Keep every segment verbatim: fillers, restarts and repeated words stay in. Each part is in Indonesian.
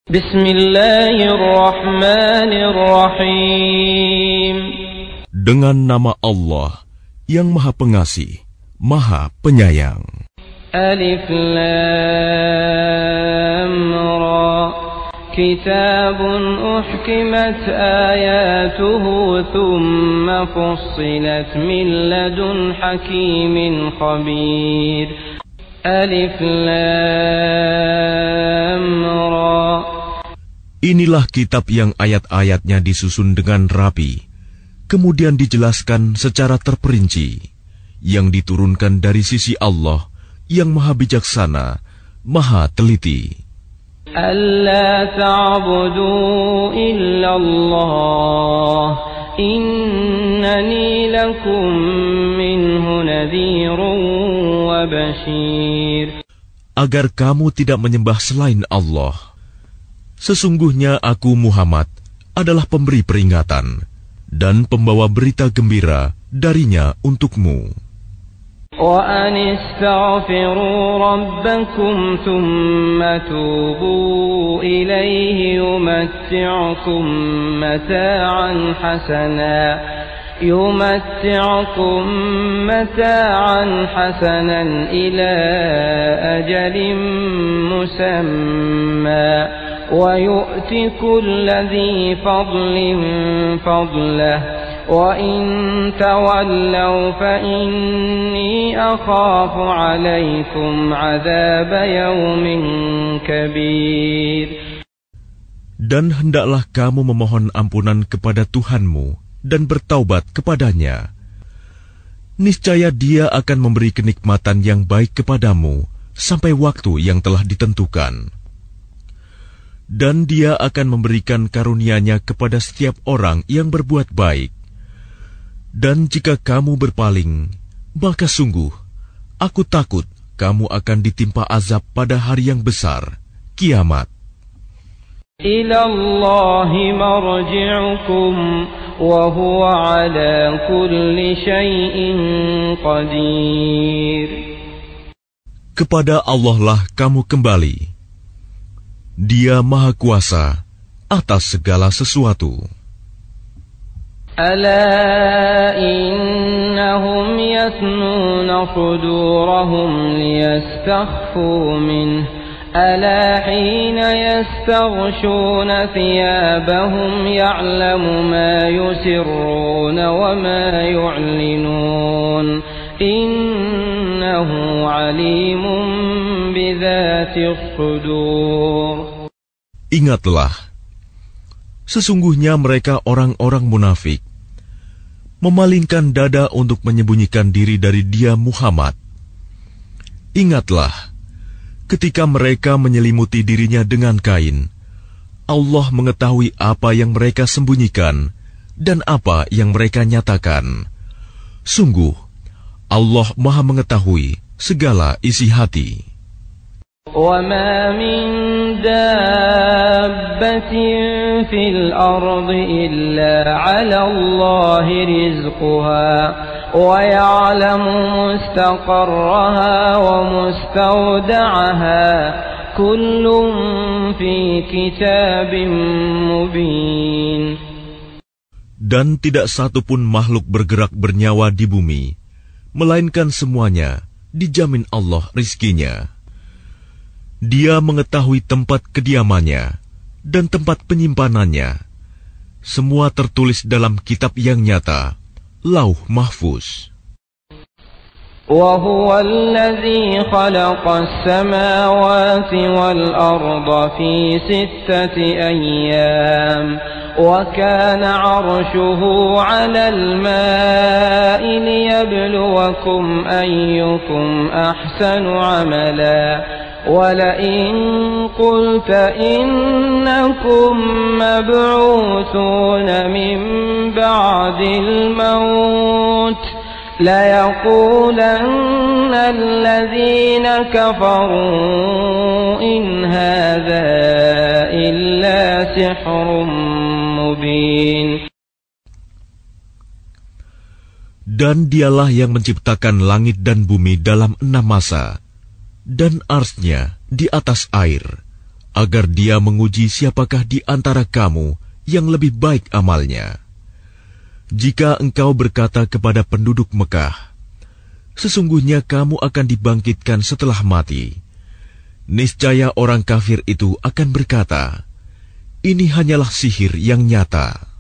Bismillahirrahmanirrahim. Dengan nama Allah yang Maha Pengasih, Maha Penyayang. Alif Lam Ra. Kitabun uhkimat ayatuhu thumma fussilat min ladun hakimin khabir. Alif Lam Ra. Inilah kitab yang ayat-ayatnya disusun dengan rapi, kemudian dijelaskan secara terperinci, yang diturunkan dari sisi Allah yang Maha Bijaksana, Maha Teliti. Alla ta'budu illallah, innani lakum minhu nadhirun wa bashir. Agar kamu tidak menyembah selain Allah. Sesungguhnya aku Muhammad adalah pemberi peringatan dan pembawa berita gembira darinya untukmu. Wa anistaghfiru rabbakum thumma tubu ilaihi yumatti'ukum mata'an hasana يمتعكم متاعا حسنا إلى أجل مسمى ويؤت كل ذي فضل فضله وإن تولوا فإني أخاف عليكم عذاب يوم كبير. Dan hendaklah kamu memohon ampunan kepada Tuhanmu dan bertaubat kepadanya. Niscaya Dia akan memberi kenikmatan yang baik kepadamu sampai waktu yang telah ditentukan. Dan Dia akan memberikan karunia-Nya kepada setiap orang yang berbuat baik. Dan jika kamu berpaling, maka sungguh, aku takut kamu akan ditimpa azab pada hari yang besar, kiamat. Ila Allahi marji'ukum wa huwa ala kulli syai'in qadir. Kepada Allah lah kamu kembali. Dia Maha Kuasa atas segala sesuatu. Ala innahum yasnuna sudurahum liyastakhfu minhu ألا حين يستغشون ثيابهم يعلم ما يسرون وما يعلنون إنه عليم بذات الصدور. Ingatlah, sesungguhnya mereka orang-orang munafik memalingkan dada untuk menyembunyikan diri dari Dia Muhammad. Ingatlah, ketika mereka menyelimuti dirinya dengan kain, Allah mengetahui apa yang mereka sembunyikan dan apa yang mereka nyatakan. Sungguh, Allah Maha mengetahui segala isi hati. وَمَا مِن دَابَّةٍ فِي الْأَرْضِ إِلَّا عَلَى اللَّهِ رِزْقُهَا وَيَعْلَمُ مُسْتَقَرَّهَا وَمُسْتَوْدَعَهَا كُلٌّ فِي كِتَابٍ مُبِينٍ. Dan tidak satu pun makhluk bergerak bernyawa di bumi, melainkan semuanya dijamin Allah rizkinya. Dia mengetahui tempat kediamannya dan tempat penyimpanannya. Semua tertulis dalam kitab yang nyata, Lauh Mahfuz. وَهُوَ الَّذِي خَلَقَ السَّمَاوَاتِ وَالْأَرْضَ فِي سِتَّةِ أَيَّامٍ وَكَانَ عَرْشُهُ عَلَى الْمَاءِ لِيَبْلُوَكُمْ أَيُّكُمْ أَحْسَنُ عَمَلًا وَلَئِن قُلْتَ إِنَّكُمْ مَبْعُوثُونَ مِنْ بَعْدِ الْمَوْتِ لَيَقُولَنَّ الَّذِينَ كَفَرُوا إِنْ هَذَا إِلَّا سِحْرٌ مُبِينٌ. Dan Dialah yang menciptakan langit dan bumi dalam enam masa, dan arsy-Nya di atas air, agar dia menguji siapakah di antara kamu yang lebih baik amalnya. Jika engkau berkata kepada penduduk Mekah, sesungguhnya kamu akan dibangkitkan setelah mati, niscaya orang kafir itu akan berkata, ini hanyalah sihir yang nyata.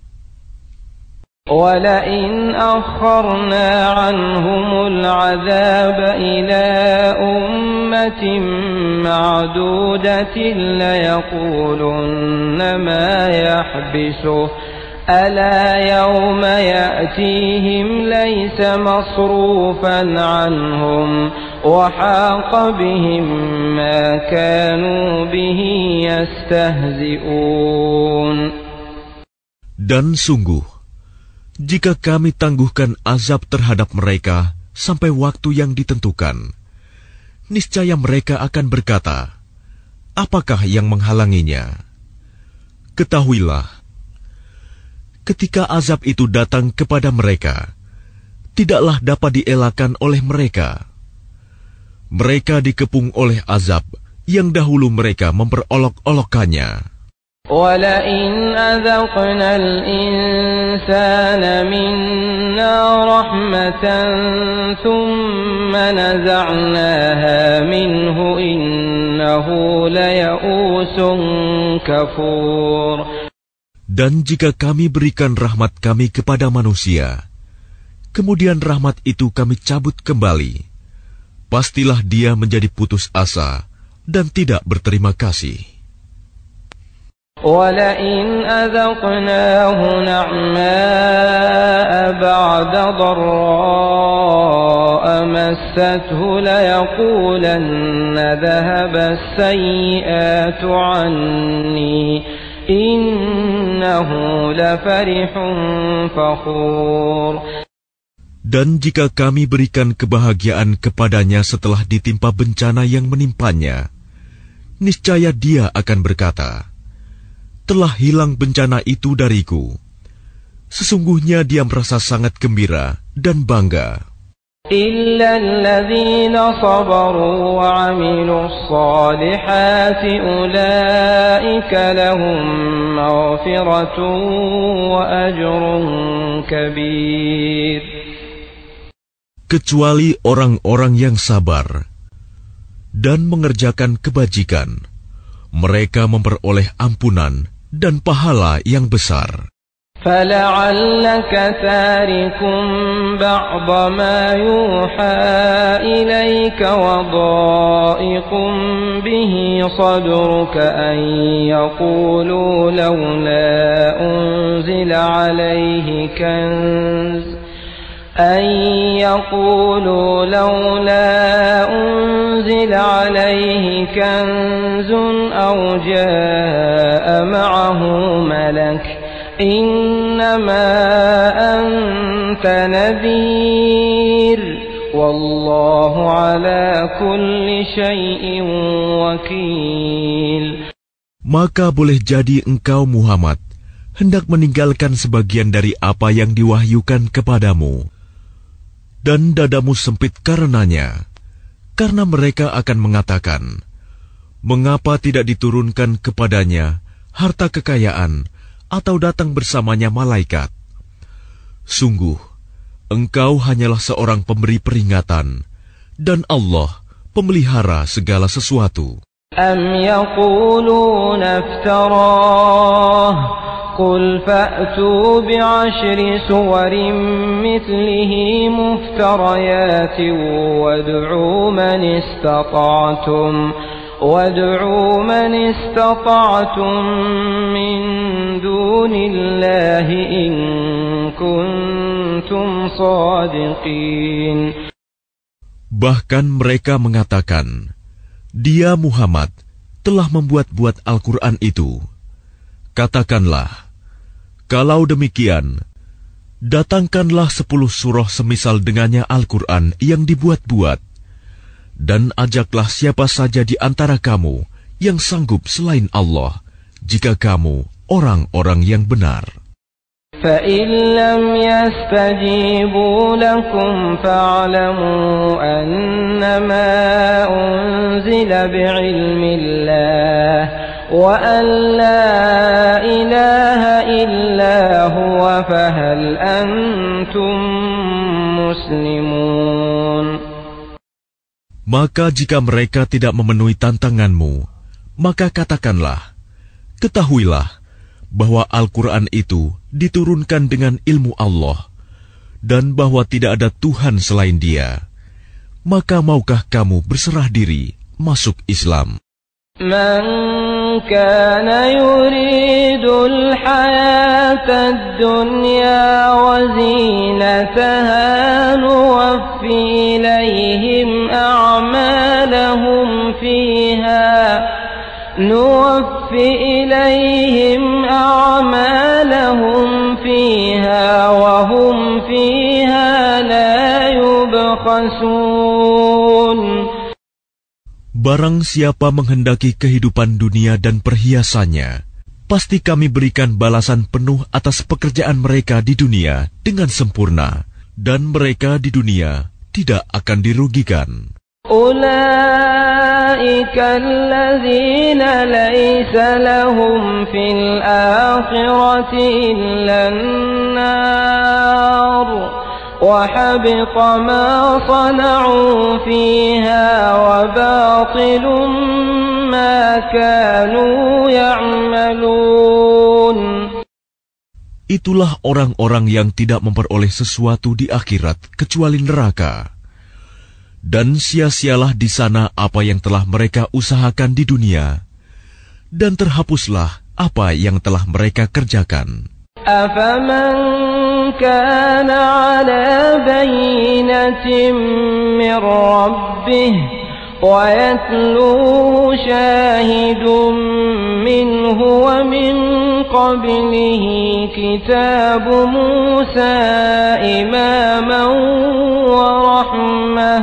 وَلَئِنْ أَخَّرْنَا عَنْهُمُ الْعَذَابَ إِلَى أُمَّةٍ مَّعْدُودَةٍ لَيَقُولُنَّ مَا يَحْبِسُهُ أَلَا يَوْمَ يَأْتِيهِمْ لَيْسَ مَصْرُوفًا عَنْهُمْ وَحَاقَ بِهِم مَّا كَانُوا بِهِ يَسْتَهْزِئُونَ. Dan sungguh, jika kami tangguhkan azab terhadap mereka sampai waktu yang ditentukan, niscaya mereka akan berkata, apakah yang menghalanginya? Ketahuilah, ketika azab itu datang kepada mereka, tidaklah dapat dielakkan oleh mereka. Mereka dikepung oleh azab yang dahulu mereka memperolok-olokkannya. وَلَئِنْ أَذَقْنَا الْإِنسَانَ مِنَّا رَحْمَةً ثُمَّ نَزَعْنَاهَا مِنْهُ إِنَّهُ لَيَئُوسٌ كَفُورٌ. Dan jika kami berikan rahmat kami kepada manusia, kemudian rahmat itu kami cabut kembali, pastilah dia menjadi putus asa dan tidak berterima kasih. وَلَئِنْ أَذَقْنَاهُ نَعْمَاءَ بَعْدَ ضَرَّاءَ مَسَّتْهُ لَيَقُولَنَّ ذَهَبَ السَّيِّئَاتُ عَنِّي إِنَّهُ لَفَرِحٌ فَخُورٌ. Dan jika kami berikan kebahagiaan kepadanya setelah ditimpa bencana yang menimpanya, niscaya dia akan berkata, telah hilang bencana itu dariku. Sesungguhnya dia merasa sangat gembira dan bangga. إِلَّا الَّذِينَ صَبَرُوا وَعَمِلُوا الصَّالِحَاتِ أُولَئِكَ لَهُم مَّغْفِرَةٌ وَأَجْرٌ كَبِيرٌ. Kecuali orang-orang yang sabar dan mengerjakan kebajikan, mereka memperoleh ampunan dan pahala yang besar. فَلَعَلَّكَ تَارِكٌ بَعْضَ مَا يُوحَى إِلَيْكَ وَضَائِقٌ بِهِ صَدْرُكَ أَن يَقُولُوا لَوْلَا أُنزِلَ عَلَيْهِ كَنزٌ أَن يَقُولُوا لَوْلَا أُنزِلَ عَلَيْهِ كَنزٌ أَوْ جَاءَ مَعَهُ مَلَكٌ إِنَّمَا أَنتَ نَذِيرٌ وَاللَّهُ عَلَى كُلِّ شَيْءٍ وَكِيلٌ. Maka boleh jadi engkau Muhammad hendak meninggalkan sebagian dari apa yang diwahyukan kepadamu, dan dadamu sempit karenanya, karena mereka akan mengatakan, mengapa tidak diturunkan kepadanya harta kekayaan atau datang bersamanya malaikat? Sungguh, engkau hanyalah seorang pemberi peringatan, dan Allah pemelihara segala sesuatu. أَمْ يَقُولُونَ افْتَرَاهُ قُلْ فَأْتُوا بِعَشْرِ سُوَرٍ مِثْلِهِ مُفْتَرَيَاتٍ وَادْعُوا مَنِ اسْتَطَعْتُمْ وَادْعُوا مَنِ اسْتَطَعْتُمْ مِنْ دُونِ اللَّهِ إِن كُنتُمْ صَادِقِينَ. Bahkan mereka mengatakan, dia Muhammad telah membuat-buat Al-Quran itu. Katakanlah, kalau demikian, datangkanlah sepuluh surah semisal dengannya Al-Quran yang dibuat-buat, dan ajaklah siapa saja di antara kamu yang sanggup selain Allah, jika kamu orang-orang yang benar. فإن لم يستجيبوا لكم فاعلموا أنما أنزل بعلم الله وأن لا إله إلا هو فهل أنتم مسلمون. Maka jika mereka tidak memenuhi tantanganmu, maka katakanlah, ketahuilah bahwa Al-Quran itu diturunkan dengan ilmu Allah dan bahwa tidak ada Tuhan selain Dia. Maka maukah kamu berserah diri masuk Islam? Man kana yuridul hayatad dunya wa zinataha nuwaffi ilayhim a'malahum fiha nuwaffi ilayhim a'malahum fiha wa hum fiha la yubkhasun. Barang siapa menghendaki kehidupan dunia dan perhiasannya, pasti kami berikan balasan penuh atas pekerjaan mereka di dunia dengan sempurna, dan mereka di dunia tidak akan dirugikan. Ulaika alladzina laysa lahum fil akhirati illa an-nar wa habita ma sana'u fiha wa batilun ma kanu ya'malun. Itulah orang-orang yang tidak memperoleh sesuatu di akhirat kecuali neraka. Dan sia-sialah di sana apa yang telah mereka usahakan di dunia, dan terhapuslah apa yang telah mereka kerjakan. Afaman kana ala bayyinatin min rabbih wa yatluhu shahidun minhu wa min qablihi kitabu Musa imaman wa rahmah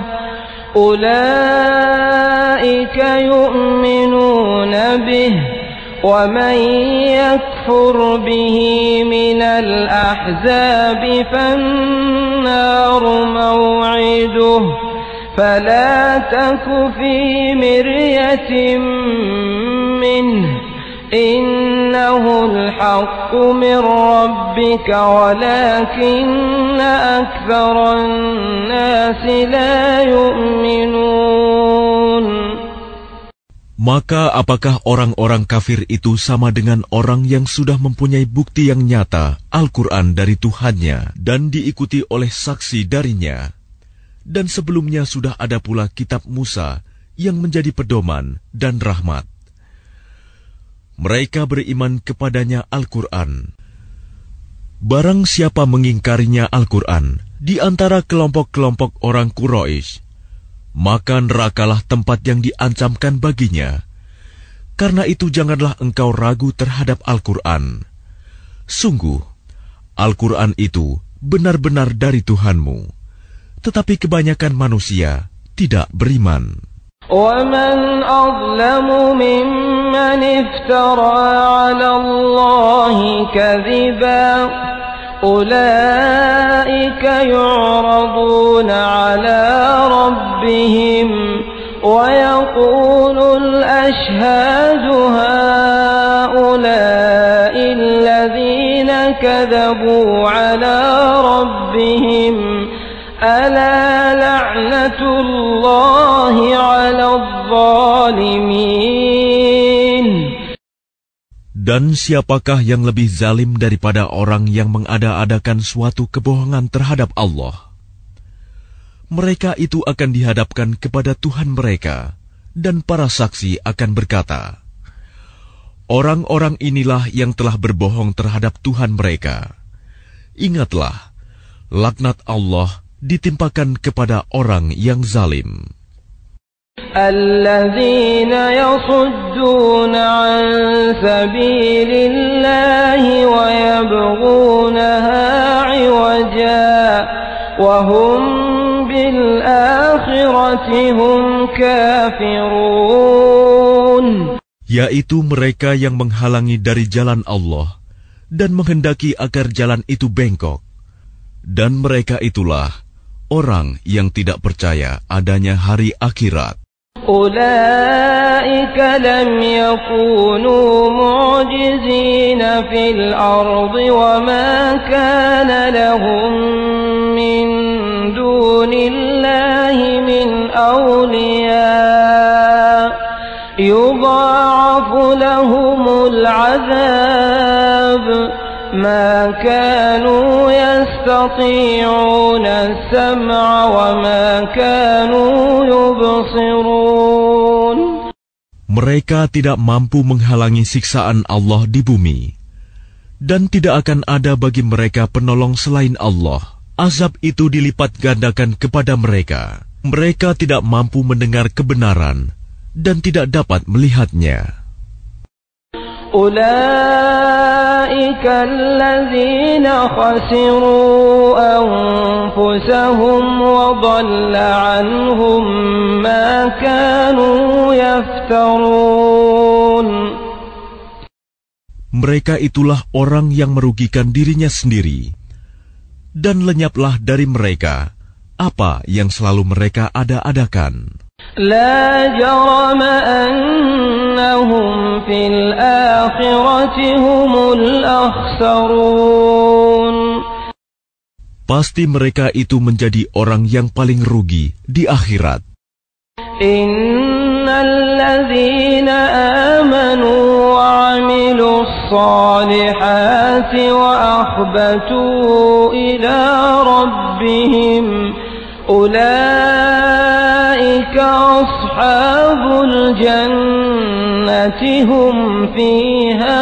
أولئك يؤمنون به ومن يكفر به من الأحزاب فالنار موعده فلا تك في مرية منه إنه الحق من ربك ولكن أكثر الناس لا يؤمنون. Maka apakah orang-orang kafir itu sama dengan orang yang sudah mempunyai bukti yang nyata Al-Quran dari Tuhannya dan diikuti oleh saksi darinya? Dan sebelumnya sudah ada pula kitab Musa yang menjadi pedoman dan rahmat. Mereka beriman kepadanya Al-Quran. Barang siapa mengingkarinya Al-Quran di antara kelompok-kelompok orang Quraisy, maka nerakalah tempat yang diancamkan baginya. Karena itu janganlah engkau ragu terhadap Al-Quran. Sungguh, Al-Quran itu benar-benar dari Tuhanmu, tetapi kebanyakan manusia tidak beriman. وَمَنْ أَظْلَمُ مِمَّنِ افْتَرَى عَلَى اللَّهِ كَذِبًا أُولَئِكَ يُعْرَضُونَ عَلَى رَبِّهِمْ وَيَقُولُ الْأَشْهَادُ هَؤُلَاءِ الَّذِينَ كَذَبُوا عَلَى رَبِّهِمْ أَلَا لَعْنَةُ اللَّهِ عَلَى الظَّالِمِينَ. Dan siapakah yang lebih zalim daripada orang yang mengada-adakan suatu kebohongan terhadap Allah? Mereka itu akan dihadapkan kepada Tuhan mereka, dan para saksi akan berkata, orang-orang inilah yang telah berbohong terhadap Tuhan mereka. Ingatlah, laknat Allah ditimpakan kepada orang yang zalim. الذين يصدون عن سبيل الله ويبغونها عوجا وهم بالآخرة هم كافرون. Yaitu mereka yang menghalangi dari jalan Allah dan menghendaki agar jalan itu bengkok. Dan mereka itulah orang yang tidak percaya adanya hari akhirat. أولئك لم يكونوا معجزين في الأرض وما كان لهم من دون الله من أولياء يضاعف لهم العذاب ما كانوا يستطيعون السمع وما كانوا يبصرون. Mereka tidak mampu menghalangi siksaan Allah di bumi, dan tidak akan ada bagi mereka penolong selain Allah. Azab itu dilipat gandakan kepada mereka. Mereka tidak mampu mendengar kebenaran dan tidak dapat melihatnya. أولئك الذين خسروا أنفسهم وضل عنهم ما كانوا يفترون. Mereka itulah orang yang merugikan dirinya sendiri, dan lenyaplah dari mereka apa yang selalu mereka ada-adakan. لا جرم أنهم في الآخرة هم الأخسرون. Pasti mereka itu menjadi orang yang paling rugi di akhirat. إن الذين آمنوا وعملوا الصالحات وأخبتوا إلى ربهم أولئك أصحاب الجنة هم فيها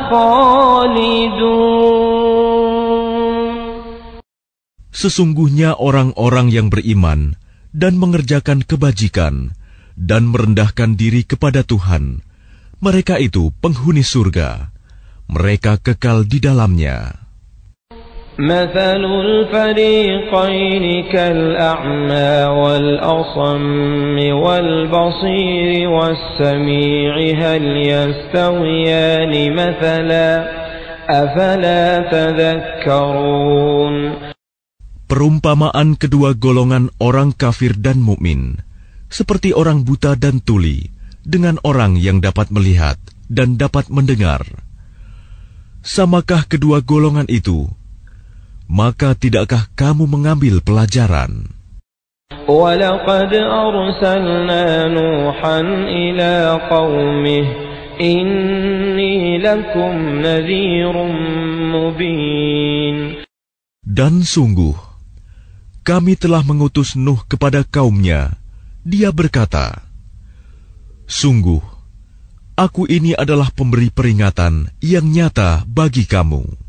خالدون. Sesungguhnya orang-orang yang beriman dan mengerjakan kebajikan dan merendahkan diri kepada Tuhan, mereka itu penghuni surga. Mereka kekal di dalamnya. مثل الفريقين كالأعمى والأصم والبصير والسميع هل يستويان مثلا أفلا تذكرون. Perumpamaan kedua golongan orang kafir dan mukmin seperti orang buta dan tuli dengan orang yang dapat melihat dan dapat mendengar. Samakah kedua golongan itu? Maka tidakkah kamu mengambil pelajaran? وَلَقَدْ أَرْسَلْنَا نُوحًا إِلَى قَوْمِهِ إِنِّي لَكُمْ نَذِيرٌ مُبِينٌ. Dan sungguh, kami telah mengutus Nuh kepada kaumnya. Dia berkata, sungguh, aku ini adalah pemberi peringatan yang nyata bagi kamu.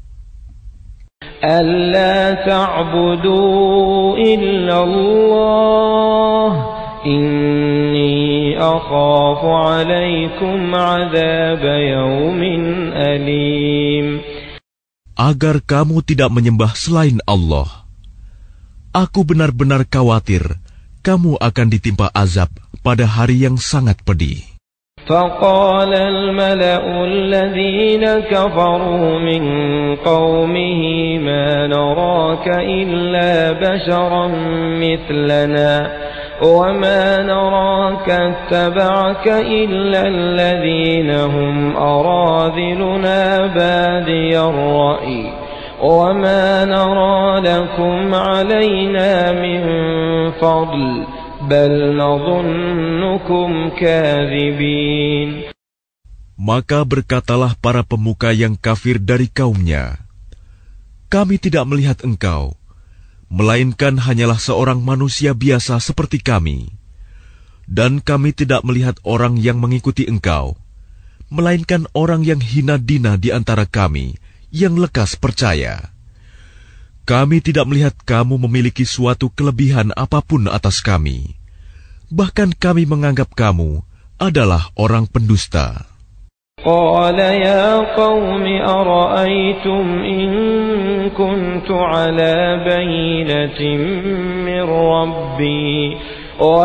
أَلَّا تَعْبُدُوا إِلَّا اللَّهَ إِنِّي أَخَافُ عَلَيْكُمْ عَذَابَ يَوْمٍ أَلِيمٍ. Agar kamu tidak menyembah selain Allah. Aku benar-benar khawatir kamu akan ditimpa azab pada hari yang sangat pedih. فقال الملأ الذين كفروا من قومه ما نراك إلا بشرا مثلنا وما نراك اتبعك إلا الذين هم أراذلنا بادي الرأي وما نرى لكم علينا من فضل بل نظنكم كاذبين. Maka berkatalah para pemuka yang kafir dari kaumnya, kami tidak melihat engkau, melainkan hanyalah seorang manusia biasa seperti kami. Dan kami tidak melihat orang yang mengikuti engkau, melainkan orang yang hina dina di antara kami, yang lekas percaya. Kami tidak melihat kamu memiliki suatu kelebihan apapun atas kami. Bahkan kami menganggap kamu adalah orang pendusta. قال يا قوم أرأيتم إن كنت على بينة من ربي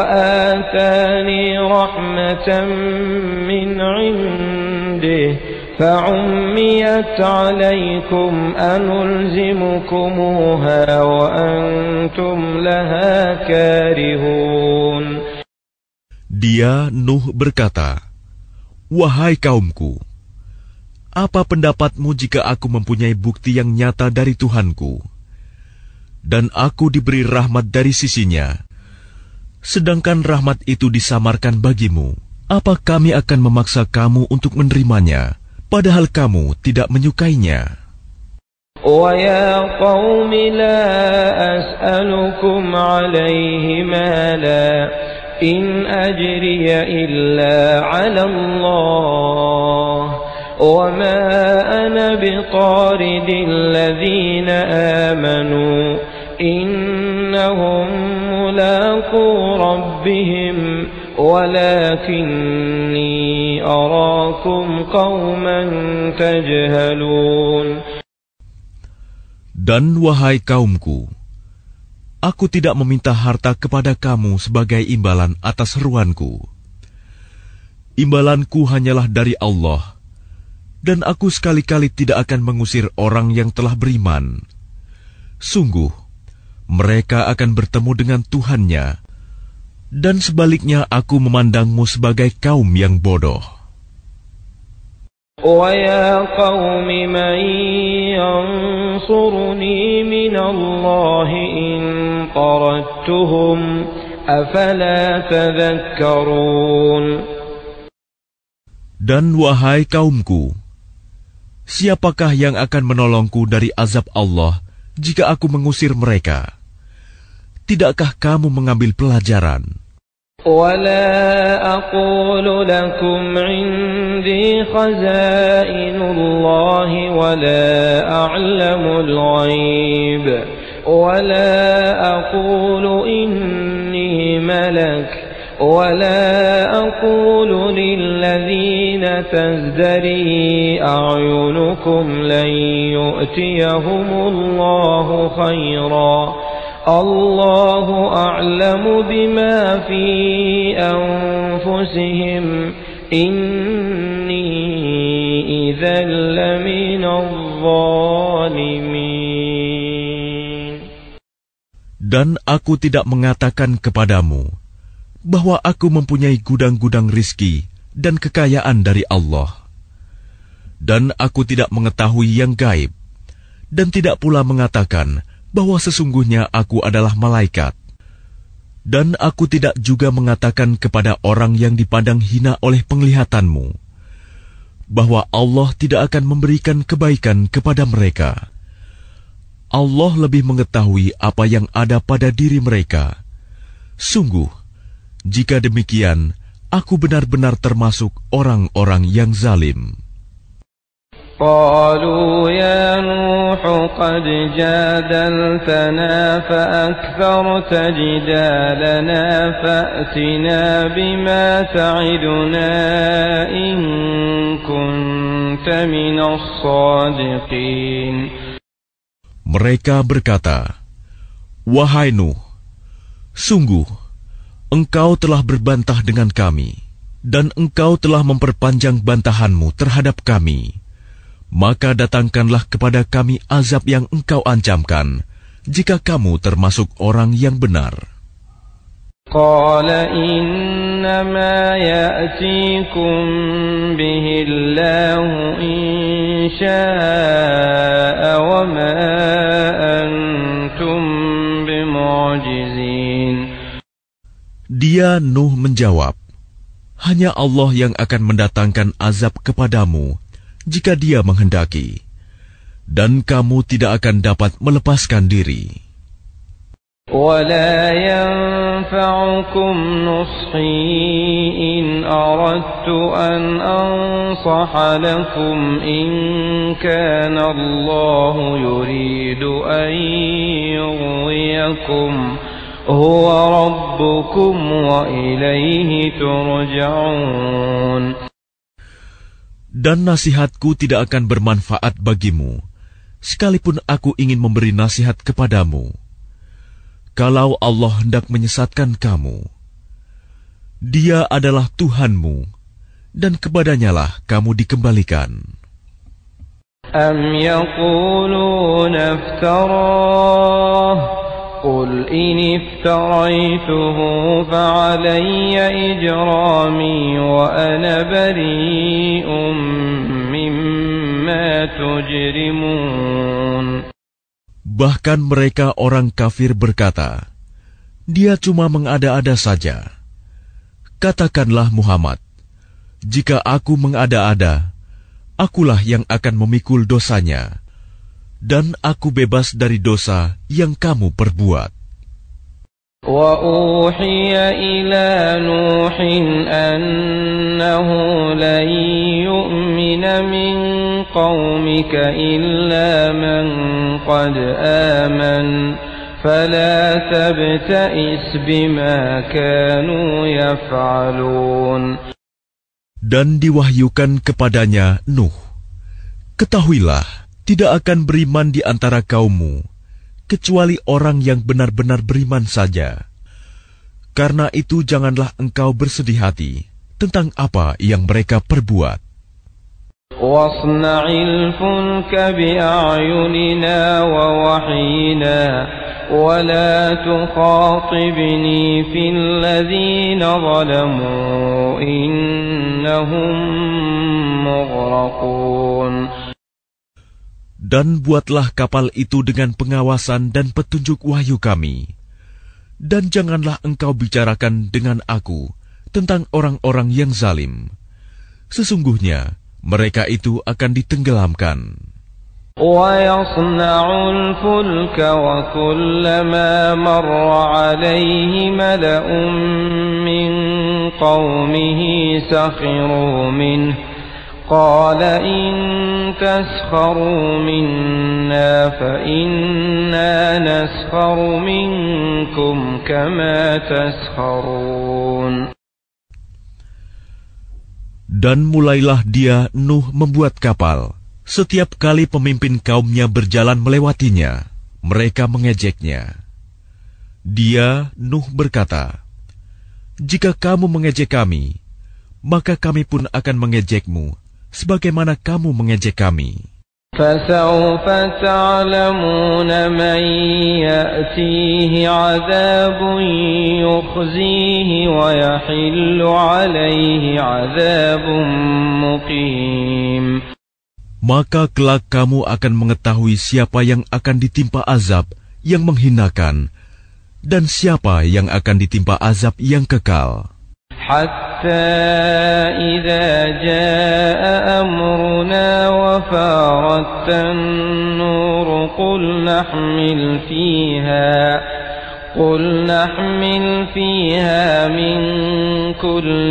وآتاني رحمة من عنده فعميت عليكم أنلزمكموها وأنتم لها كارهون. Dia, Nuh, berkata, "Wahai kaumku, apa pendapatmu jika aku mempunyai bukti yang nyata dari Tuhanku, dan aku diberi rahmat dari sisinya, sedangkan rahmat itu disamarkan bagimu? Apa kami akan memaksa kamu untuk menerimanya, padahal kamu tidak menyukainya?" وَيَا قَوْمِ لَا أَسْأَلُكُمْ عَلَيْهِ مَالًا إِنْ أَجْرِيَ إِلَّا عَلَى اللَّهِ وَمَا أَنَا بِطَارِدِ الَّذِينَ آمَنُوا إِنَّهُمْ مُلَاقُو رَبِّهِمْ وَلَكِنِّي أَرَاكُمْ قَوْمًا تَجْهَلُونَ. Dan wahai kaumku, aku tidak meminta harta kepada kamu sebagai imbalan atas seruanku. Imbalanku hanyalah dari Allah, dan aku sekali-kali tidak akan mengusir orang yang telah beriman. Sungguh, mereka akan bertemu dengan Tuhannya, dan sebaliknya aku memandangmu sebagai kaum yang bodoh. وَيَا قَوْمِ مَنْ يَنْصُرُنِي مِنَ اللَّهِ إِنْ طَرَدتُّهُمْ أَفَلَا تَذَكَّرُونَ. Dan wahai kaumku, siapakah yang akan menolongku dari azab Allah jika aku mengusir mereka? Tidakkah kamu mengambil pelajaran? وَلَا أَقُولُ لَكُمْ عِنْدِي خَزَائِنُ اللَّهِ وَلَا أَعْلَمُ الْغَيْبَ وَلَا أَقُولُ إِنِّي مَلَكٌ وَلَا أَقُولُ لِلَّذِينَ تَزْدَرِي أَعْيُنُكُمْ لَنْ يُؤْتِيَهُمُ اللَّهُ خَيْرًا اللَّهُ أَعْلَمُ بِمَا فِي أَنفُسِهِمْ إِنِّي إِذًا لَّمِنَ الظَّالِمِينَ. Dan aku tidak mengatakan kepadamu bahwa aku mempunyai gudang-gudang rizki dan kekayaan dari Allah. Dan aku tidak mengetahui yang gaib, dan tidak pula mengatakan bahwa sesungguhnya aku adalah malaikat. Dan aku tidak juga mengatakan kepada orang yang dipandang hina oleh penglihatanmu, bahwa Allah tidak akan memberikan kebaikan kepada mereka. Allah lebih mengetahui apa yang ada pada diri mereka. Sungguh, jika demikian, aku benar-benar termasuk orang-orang yang zalim. قالوا يا نوح قد جادلتنا فأكثرت جدالنا فأتنا بما تعدنا إن كنت من الصادقين. Mereka berkata, "Wahai Nuh, sungguh engkau telah berbantah dengan kami, dan engkau telah memperpanjang bantahanmu terhadap kami. Maka datangkanlah kepada kami azab yang engkau ancamkan, jika kamu termasuk orang yang benar." Qala innama ya'tikum bihi Allahu in sha'a wa ma antum bimu'jizin. Dia, Nuh, menjawab, "Hanya Allah yang akan mendatangkan azab kepadamu jika Dia menghendaki, dan kamu tidak akan dapat melepaskan diri." وَلَا يَنفَعُكُمْ نُصْحِي إِنْ أَرَدْتُ أَنْ أَنصَحَ لَكُمْ إِنْ كَانَ اللَّهُ يُرِيدُ أَنْ يُغْوِيَكُمْ هُوَ رَبُّكُمْ وَإِلَيْهِ تُرْجَعُونَ. Dan nasihatku tidak akan bermanfaat bagimu, sekalipun aku ingin memberi nasihat kepadamu. Kalau Allah hendak menyesatkan kamu, Dia adalah Tuhanmu, dan kepadanyalah kamu dikembalikan. أم يقولون افتراه قل إن افتريته فعلي إجرامي وأنا بريء مما تجرمون. Bahkan mereka orang kafir berkata, dia cuma mengada-ada saja. Katakanlah Muhammad, jika aku mengada-ada, akulah yang akan memikul dosanya, dan aku bebas dari dosa yang kamu perbuat. وَأُوحِيَ إِلَى نُوحٍ أَنَّهُ لَن يُؤْمِنَ مِن قَوْمِكَ إِلَّا مَن قَدْ آمَنَ فَلَا تَبْتَئِسْ بِمَا كَانُوا يَفْعَلُونَ. Dan diwahyukan kepadanya Nuh, ketahuilah, tidak akan beriman di antara kaummu, kecuali orang yang benar-benar beriman saja. Karena itu janganlah engkau bersedih hati tentang apa yang mereka perbuat. وَاصْنَعِ الْفُلْكَ بِأَعْيُنِنَا وَوَحْيِنَا وَلَا تُخَاطِبْنِي فِي الَّذِينَ ظَلَمُوا إِنَّهُمْ مُغْرَقُونَ. Dan buatlah kapal itu dengan pengawasan dan petunjuk wahyu kami. Dan janganlah engkau bicarakan dengan aku tentang orang-orang yang zalim. Sesungguhnya mereka itu akan ditenggelamkan. وَيَصْنَعُ الْفُلْكَ وَكُلَّمَا مَرَّ عَلَيْهِ مَلَأٌ مِّن قَوْمِهِ سَخِرُوا مِنْهُ قَالَ إِن تَسْخَرُوا مِنَّا فَإِنَّا نَسْخَرُ مِنكُمْ كَمَا تَسْخَرُونَ. Dan mulailah dia Nuh membuat kapal. Setiap kali pemimpin kaumnya berjalan melewatinya, mereka mengejeknya. Dia, Nuh, berkata, jika kamu mengejek kami, maka kami pun akan mengejekmu, sebagaimana kamu mengejek kami. فَسَوْفَ تَعْلَمُونَ مَنْ يَأْتِيهِ عَذَابٌ يُخْزِيهِ وَيَحِلُّ عَلَيْهِ عَذَابٌ مُقِيمٌ. Maka kelak kamu akan mengetahui siapa yang akan ditimpa azab yang menghinakan dan siapa yang akan ditimpa azab yang kekal. حتى إذا جاء أمرنا وفارت النور قل نحمل فيها قل نحمل فيها من كل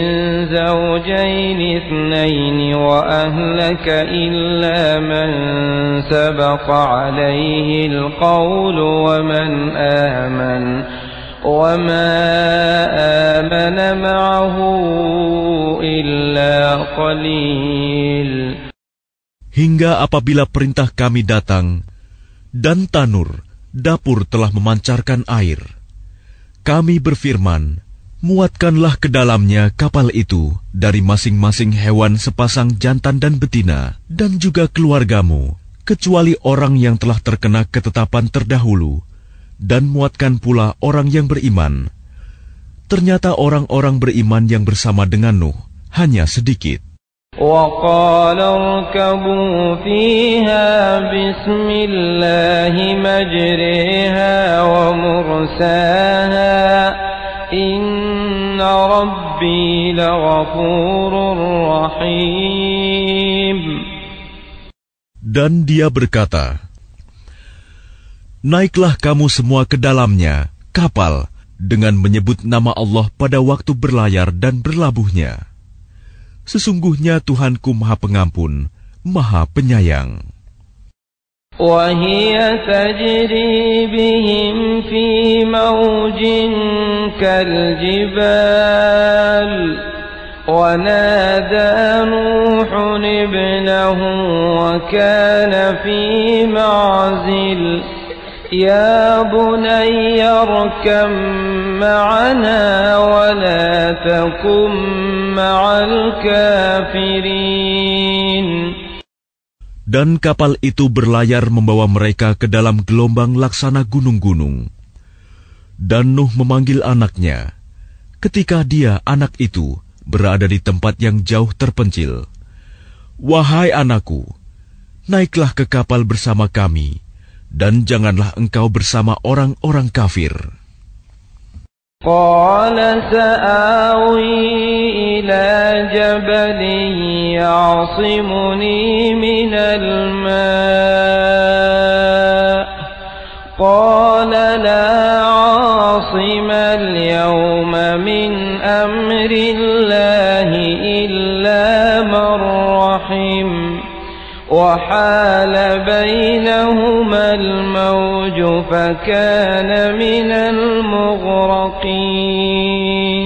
زوجين اثنين وأهلك إلا من سبق عليه القول ومن آمن وما آمن معه إلا قليل. Hingga apabila perintah kami datang, dan tanur, dapur telah memancarkan air. Kami berfirman, muatkanlah ke dalamnya kapal itu dari masing-masing hewan sepasang jantan dan betina, dan juga keluargamu, kecuali orang yang telah terkena ketetapan terdahulu, dan muatkan pula orang yang beriman. Ternyata orang-orang beriman yang bersama dengan Nuh hanya sedikit. وَقَالَ ارْكَبُوا فِيهَا بِسْمِ اللَّهِ مَجْرَاهَا وَمُرْسَاهَا إِنَّ رَبِّي لَغَفُورٌ رَّحِيمٌ. Dan dia berkata, naiklah kamu semua ke dalamnya, kapal, dengan menyebut nama Allah pada waktu berlayar dan berlabuhnya. Sesungguhnya Tuhanku Maha Pengampun, Maha Penyayang. وَهِيَ تَجْرِي بِهِمْ فِي مَوْجٍ كَالْجِبَالِ وَنَادَى نُوحٌ ابْنَهُ وَكَانَ فِي مَعْزِلٍ يَا بُنَيَّ ارْكَبْ مَعَنَا وَلَا تَكُن مَّعَ الْكَافِرِينَ. Dan kapal itu berlayar membawa mereka ke dalam gelombang laksana gunung-gunung. Dan Nuh memanggil anaknya, ketika dia, anak itu, berada di tempat yang jauh terpencil. Wahai anakku, naiklah ke kapal bersama kami, dan janganlah engkau bersama orang-orang kafir. Qala sa'awi ila jabalin ya'asimuni minal ma' qala la 'asima al-yawma min amri Allahi illa man rahim وحال بينهما الموج فكان من المغرقين.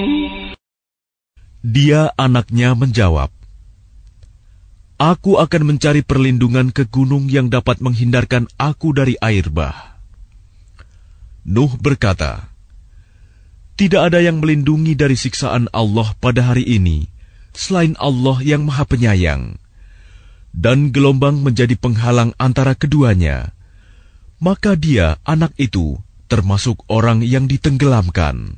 Dia anaknya menjawab, Aku akan mencari perlindungan ke gunung yang dapat menghindarkan aku dari air bah. Nuh berkata, Tidak ada yang melindungi dari siksaan Allah pada hari ini selain Allah yang Maha Penyayang. Dan gelombang menjadi penghalang antara keduanya, maka dia, anak itu, termasuk orang yang ditenggelamkan.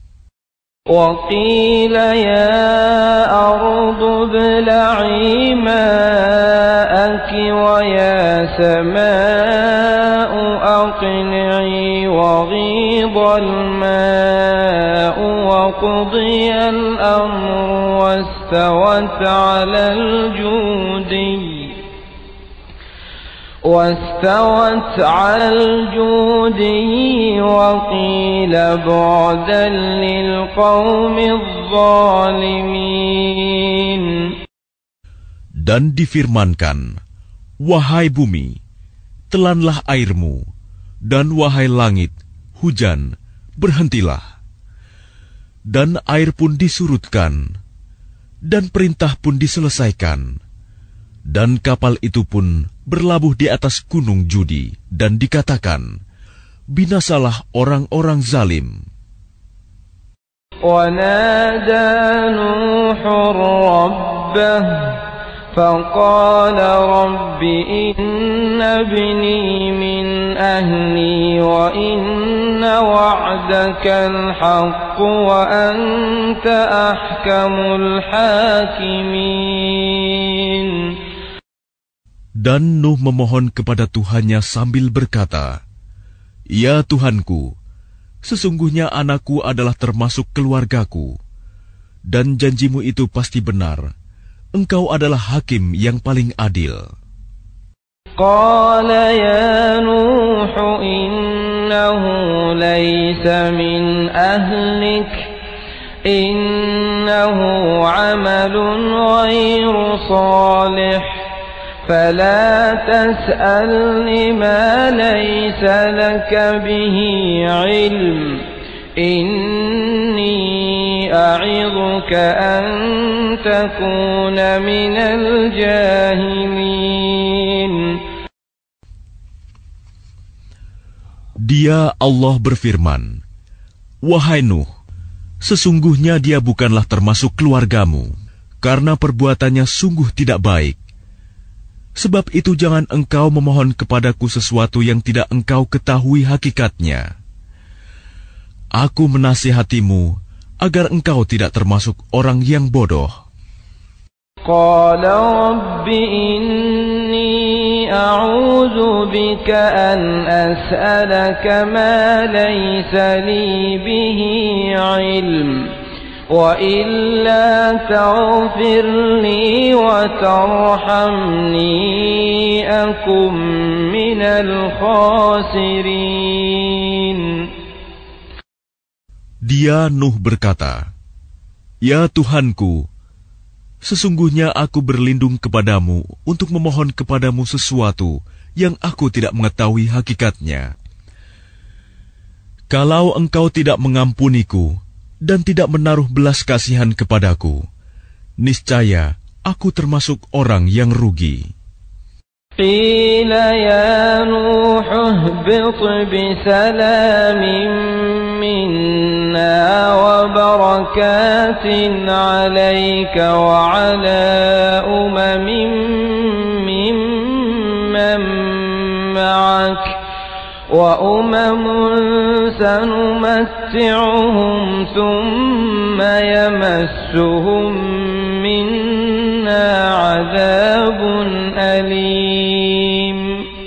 وَقِيلَ يَا أَرْضُ ابْلَعِي مَاءَكِ وَيَا سَمَاءُ أَقْلِعِي وَغِيضَ الْمَاءُ وَقُضِيَ الْأَمْرُ وَاسْتَوَتْ عَلَى الْجُودِيِّ واستوت على الجودي وقيل بعدا للقوم الظالمين. Dan difirmankan, Wahai bumi, telanlah airmu, dan wahai langit, hujan, berhentilah. Dan air pun disurutkan, dan perintah pun diselesaikan. Dan kapal itu pun berlabuh di atas gunung Judi, dan dikatakan, binasalah orang-orang zalim. وَنَادَى نُوحٌ رَبَّهُ فَقَالَ رَبِّ إِنَّ ابْنِي مِنْ أَهْلِي وَإِنَّ وَعْدَكَ الْحَقُّ وَأَنْتَ أَحْكَمُ الْحَاكِمِينَ. Dan Nuh memohon kepada Tuhannya sambil berkata, Ya Tuhanku, sesungguhnya anakku adalah termasuk keluargaku, dan janjimu itu pasti benar. Engkau adalah hakim yang paling adil. Qala ya Nuh innahu laysa min ahlik, innahu amalun ghayru salih. فلا تسألني ما ليس لك به علم إني أعظك أن تكون من الجاهلين. Dia Allah berfirman, Wahai Nuh, sesungguhnya dia bukanlah termasuk keluargamu, karena perbuatannya sungguh tidak baik. Sebab itu jangan engkau memohon kepadaku sesuatu yang tidak engkau ketahui hakikatnya. Aku menasihatimu agar engkau tidak termasuk orang yang bodoh. Qala rabbi inni a'udzu bika an as'alaka ma laysa li bihi 'ilm. وَإِلَّا تَغْفِرْ لِي وَتَرْحَمْنِي أَكُنْ مِنَ الْخَاسِرِينَ. Dia Nuh berkata, Ya Tuhanku, sesungguhnya aku berlindung kepadamu untuk memohon kepadamu sesuatu yang aku tidak mengetahui hakikatnya. Kalau engkau tidak mengampuniku dan tidak menaruh belas kasihan kepadaku, niscaya aku termasuk orang yang rugi. Qila ya Nuh ihbit bisalamin minna wa barakatin alayka wa ala umamin mimman وأمم سنمتعهم ثم يمسهم منا عذاب أليم.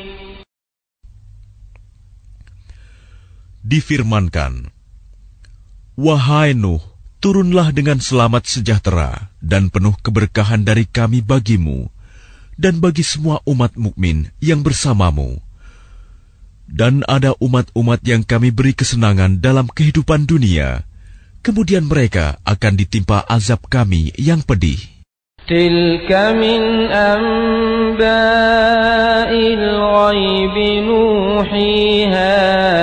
Difirmankan, wahai Nuh, turunlah dengan selamat sejahtera dan penuh keberkahan dari kami bagimu dan bagi semua umat mukmin yang bersamamu. Dan ada umat-umat yang kami beri kesenangan dalam kehidupan dunia, kemudian mereka akan ditimpa azab kami yang pedih. Tilka min amba'il ghaibi nuhiha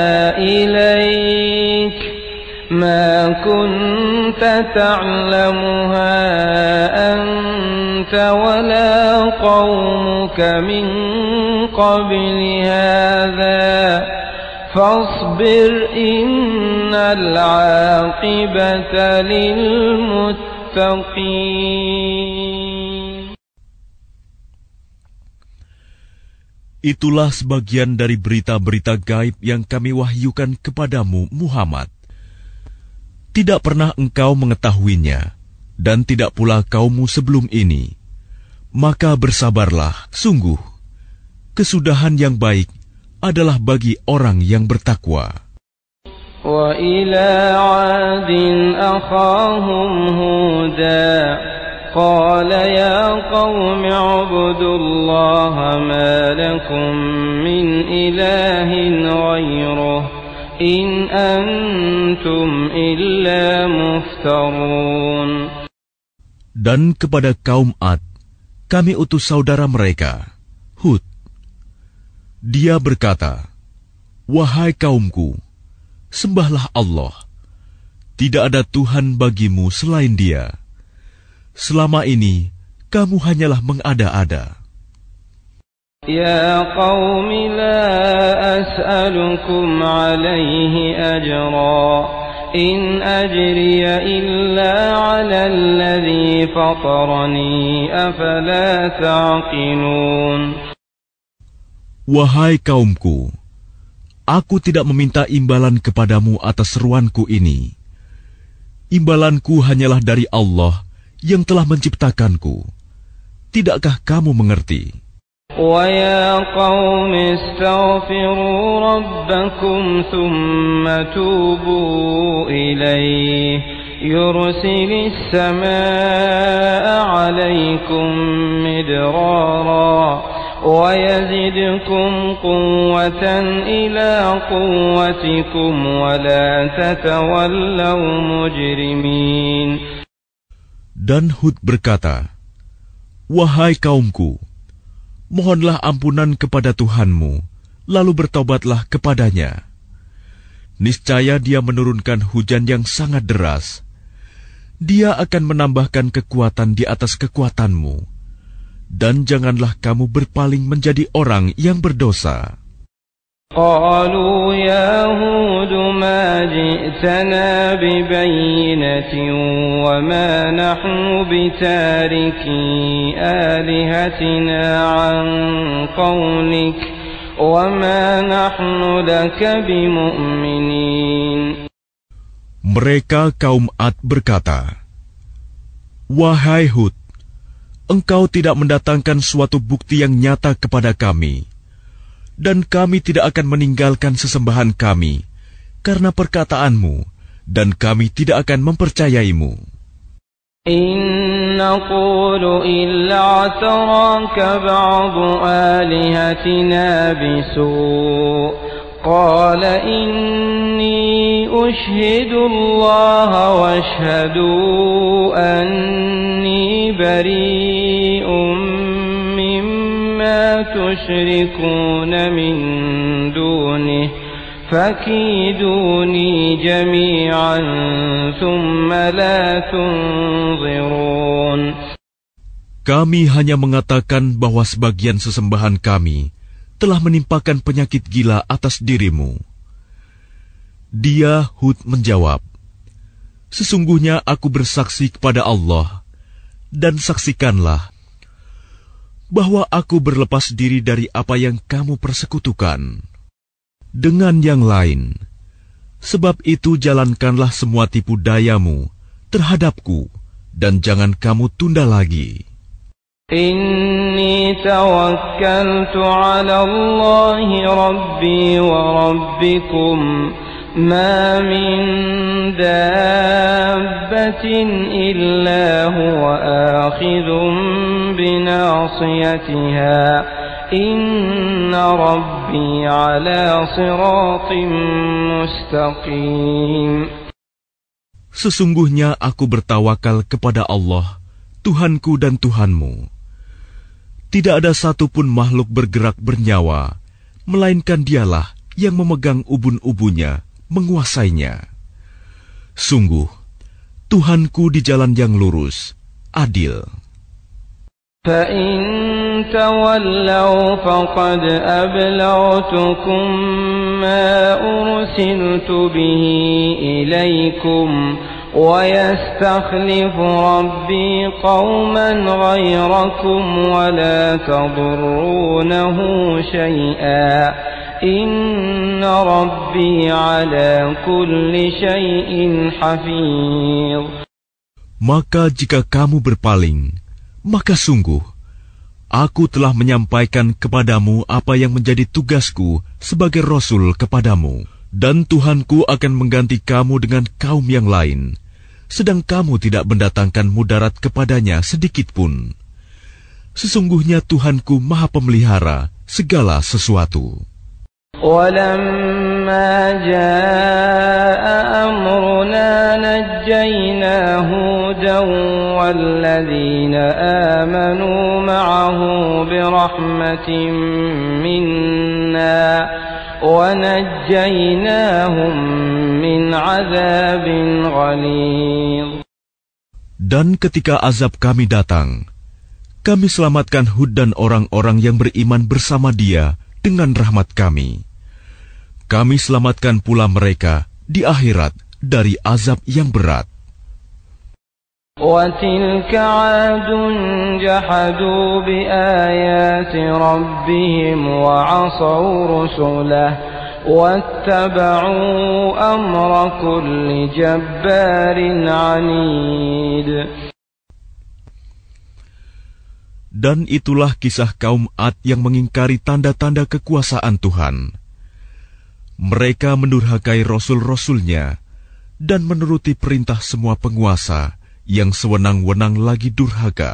ilaik ma kunta ta'lamuha anta wala qaumuka min qabli hadha fasbir innal 'aqibata lil muttaqin. Itulah sebagian dari berita-berita gaib yang kami wahyukan kepadamu, Muhammad. Tidak pernah engkau mengetahuinya, dan tidak pula kaummu sebelum ini. Maka bersabarlah, sungguh, kesudahan yang baik adalah bagi orang yang bertakwa. Wa ila 'adin akhahum Huda qala ya qaumi ubudullaha ma lakum min ilahin ghairuh in antum illa muftarun. Dan kepada kaum Ad kami utus saudara mereka, Hud. Dia berkata, wahai kaumku, sembahlah Allah. Tidak ada Tuhan bagimu selain Dia. Selama ini, kamu hanyalah mengada-ada. Ya qaumi la as'alukum alaihi ajra, in ajriya illa ala alladhi fatarani, afala ta'qilun. Wahai kaumku, aku tidak meminta imbalan kepadamu atas seruanku ini. Imbalanku hanyalah dari Allah yang telah menciptakanku. Tidakkah kamu mengerti? Wa ya qaumi astaghfiru rabbakum thumma tubu ilayhi yursilis samaa'a 'alaykum midrara wa yazidkum quwwatan ila quwwatikum wa la tatawallaw mujrimin. Dan Hud berkata, wahai kaumku, mohonlah ampunan kepada Tuhanmu, lalu bertobatlah kepadanya. Niscaya Dia menurunkan hujan yang sangat deras. Dia akan menambahkan kekuatan di atas kekuatanmu. Dan janganlah kamu berpaling menjadi orang yang berdosa. قالوا يا هود ما جئتنا ببينة وما نحن بتاركي آلهتنا عن قولك وما نحن لك بمؤمنين. Mereka kaum Ad berkata, wahai Hud, engkau tidak mendatangkan suatu bukti yang nyata kepada kami. Dan kami tidak akan meninggalkan sesembahan kami karena perkataanmu, dan kami tidak akan mempercayaimu. In naqulu illa ataraka ba'du alihatina bisu' qala inni ushhidu Allah wa ashhadu anni bari'un تشركون من دونه فكيدوني جميعا ثم لا تنظرون. Kami hanya mengatakan bahwa sebagian sesembahan kami telah menimpakan penyakit gila atas dirimu. Dia, Hud, menjawab, sesungguhnya aku bersaksi kepada Allah, dan saksikanlah bahwa aku berlepas diri dari apa yang kamu persekutukan. dengan yang lain. Sebab itu jalankanlah semua tipu dayamu terhadapku, dan jangan kamu tunda lagi. Inni tawakkaltu ala Allahi Rabbi wa Rabbikum ma min dabbatin illa huwa akhidhun binasiyatiha inna Rabbi ala siratim mustaqim. Sesungguhnya aku bertawakal kepada Allah, Tuhanku dan Tuhanmu. Tidak ada satupun makhluk bergerak bernyawa, melainkan Dialah yang memegang ubun-ubunnya, menguasainya. Sungguh, Tuhanku di jalan yang lurus, adil. فَإِن تَوَلَّوْا فَقَدْ أَبْلَغْتُكُم مَّا أُرْسِلْتُ بِهِ إِلَيْكُمْ وَيَسْتَخْلِفُ رَبِّي قَوْمًا غَيْرَكُمْ وَلَا تَضُرُّونَهُ شَيْئًا إِنَّ رَبِّي عَلَى كُلِّ شَيْءٍ حَفِيظٌ. Maka jika kamu berpaling, maka sungguh aku telah menyampaikan kepadamu apa yang menjadi tugasku sebagai Rasul kepadamu. Dan Tuhanku akan mengganti kamu dengan kaum yang lain, sedang kamu tidak mendatangkan mudarat kepadanya sedikit pun. Sesungguhnya Tuhanku Maha Pemelihara segala sesuatu. وَلَمَّا جَاءَ أَمْرُنَا نَجَّيْنَا هُودًا وَالَّذِينَ آمَنُوا مَعَهُ بِرَحْمَةٍ مِنَّا وَنَجَّيْنَاهُمْ مِنْ عَذَابٍ غَلِيظٍ. Dan ketika azab kami datang, kami selamatkan Hud dan orang-orang yang beriman bersama dia dengan rahmat kami. Kami selamatkan pula mereka di akhirat dari azab yang berat. وَتِلْكَ عَادٌ جَحَدُوا بِآيَاتِ رَبِّهِمْ وَعَصَوْا رُسُلَهُ وَاتَّبَعُوا أَمْرَ كُلِّ جَبَّارٍ عَنِيدٍ. Dan itulah kisah kaum Ad yang mengingkari tanda-tanda kekuasaan Tuhan. Mereka mendurhakai rasul-rasulnya dan menuruti perintah semua penguasa yang sewenang-wenang lagi durhaka.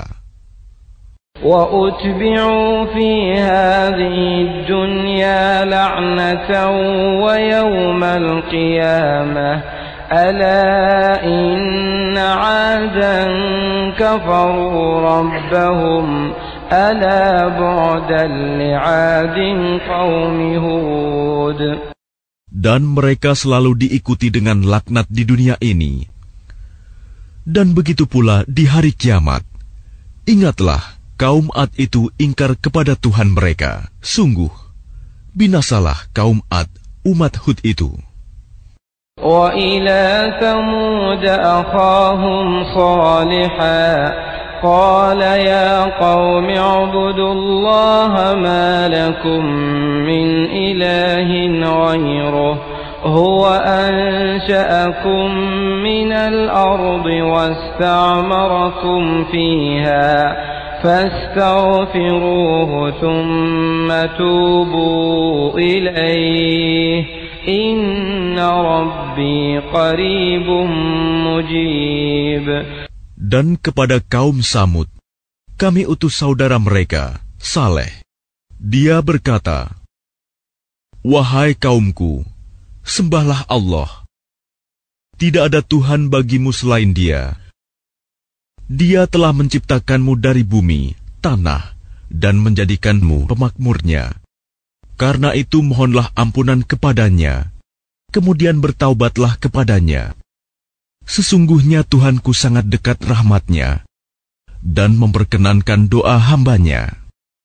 وَأُتْبِعُوا فِي هَذِهِ الدُّنْيَا لَعْنَةً وَيَوْمَ الْقِيَامَةِ أَلَا إِنَّ عَادًا كَفَرُوا رَبَّهُمْ أَلَا بُعْدًا لِعَادٍ قَوْمِ هُودٍ. Dan mereka selalu diikuti dengan laknat di dunia ini. Dan begitu pula di hari kiamat. Ingatlah, kaum Ad itu ingkar kepada Tuhan mereka. Sungguh, binasalah kaum Ad, umat Hud itu. وَإِلَى ثَمُودَ أَخَاهُمْ صَالِحًا قَالَ يَا قَوْمِ اعْبُدُوا اللَّهَ مَا لَكُمْ مِنْ إِلَٰهٍ غَيْرُهُ هُوَ أَنشَأَكُم مِّنَ الْأَرْضِ وَاسْتَعْمَرَكُمْ فِيهَا فَاسْتَغْفِرُوهُ ثُمَّ تُوبُوا إِلَيْهِ إِنَّ رَبِّي قَرِيبٌ مُجِيبٌ. Dan kepada kaum Samud, kami utus saudara mereka, Saleh. Dia berkata, "Wahai kaumku, sembahlah Allah. Tidak ada Tuhan bagimu selain Dia. Dia telah menciptakanmu dari bumi, tanah, dan menjadikanmu pemakmurnya. Karena itu mohonlah ampunan kepadanya, kemudian bertaubatlah kepadanya. Sesungguhnya Tuhanku sangat dekat rahmatnya, dan memperkenankan doa hambanya."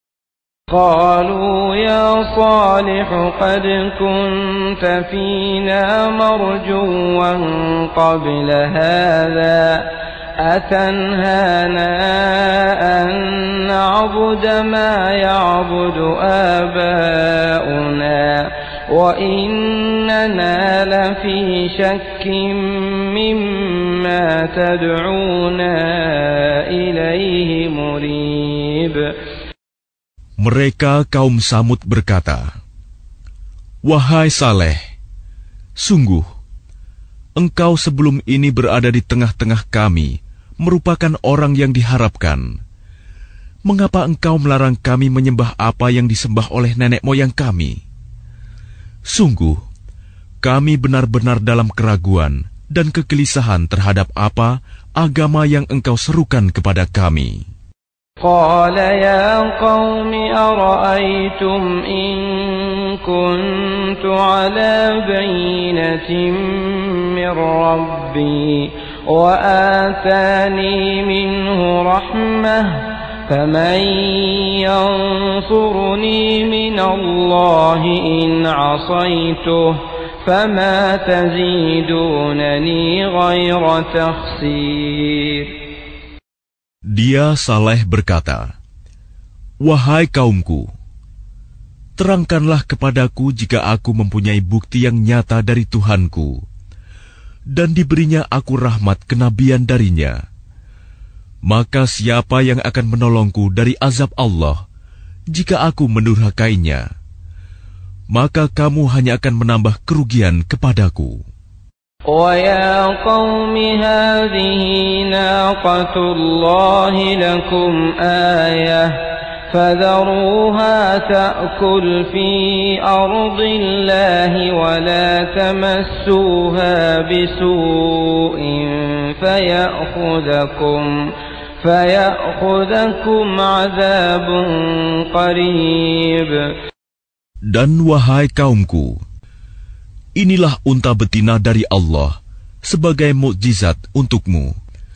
قالوا يا صالح قد كنت فينا مرجوا قبل هذا أتنهانا أن نعبد ما يعبد آباؤنا وَإِنَّنَا لَفِي شَكٍّ مِّمَّا تَدْعُونَا إِلَيْهِ مُرِيبٍ. Mereka kaum Samud berkata, "Wahai Saleh, sungguh, engkau sebelum ini berada di tengah-tengah kami, merupakan orang yang diharapkan. Mengapa engkau melarang kami menyembah apa yang disembah oleh nenek moyang kami? Sungguh, kami benar-benar dalam keraguan dan kegelisahan terhadap apa agama yang engkau serukan kepada kami." قال يا قوم أرأيتم إن كنت على بينة من ربي وآتاني منه رحمة فمن ينصرني من الله إن عصيته فما تزيدونني غير تخسير. Dia Saleh berkata, "Wahai kaumku, terangkanlah kepadaku jika aku mempunyai bukti yang nyata dari Tuhanku, dan diberinya aku rahmat kenabian darinya. Maka siapa yang akan menolongku dari azab Allah jika aku mendurhakainya? Maka kamu hanya akan menambah kerugian kepadaku." وَيَا قَوْمِ هَٰذِهِ نَاقَةُ اللَّهِ لَكُمْ آيَةً فَذَرُوهَا تَأْكُلْ فِي أَرْضِ اللَّهِ وَلَا تَمَسُّوهَا بِسُوءٍ فَيَأْخُذَكُمْ فَيَأْخُذَكُمْ عَذَابٌ قَرِيبٌ. Dan wahai kaumku, inilah unta betina dari Allah sebagai mukjizat untukmu.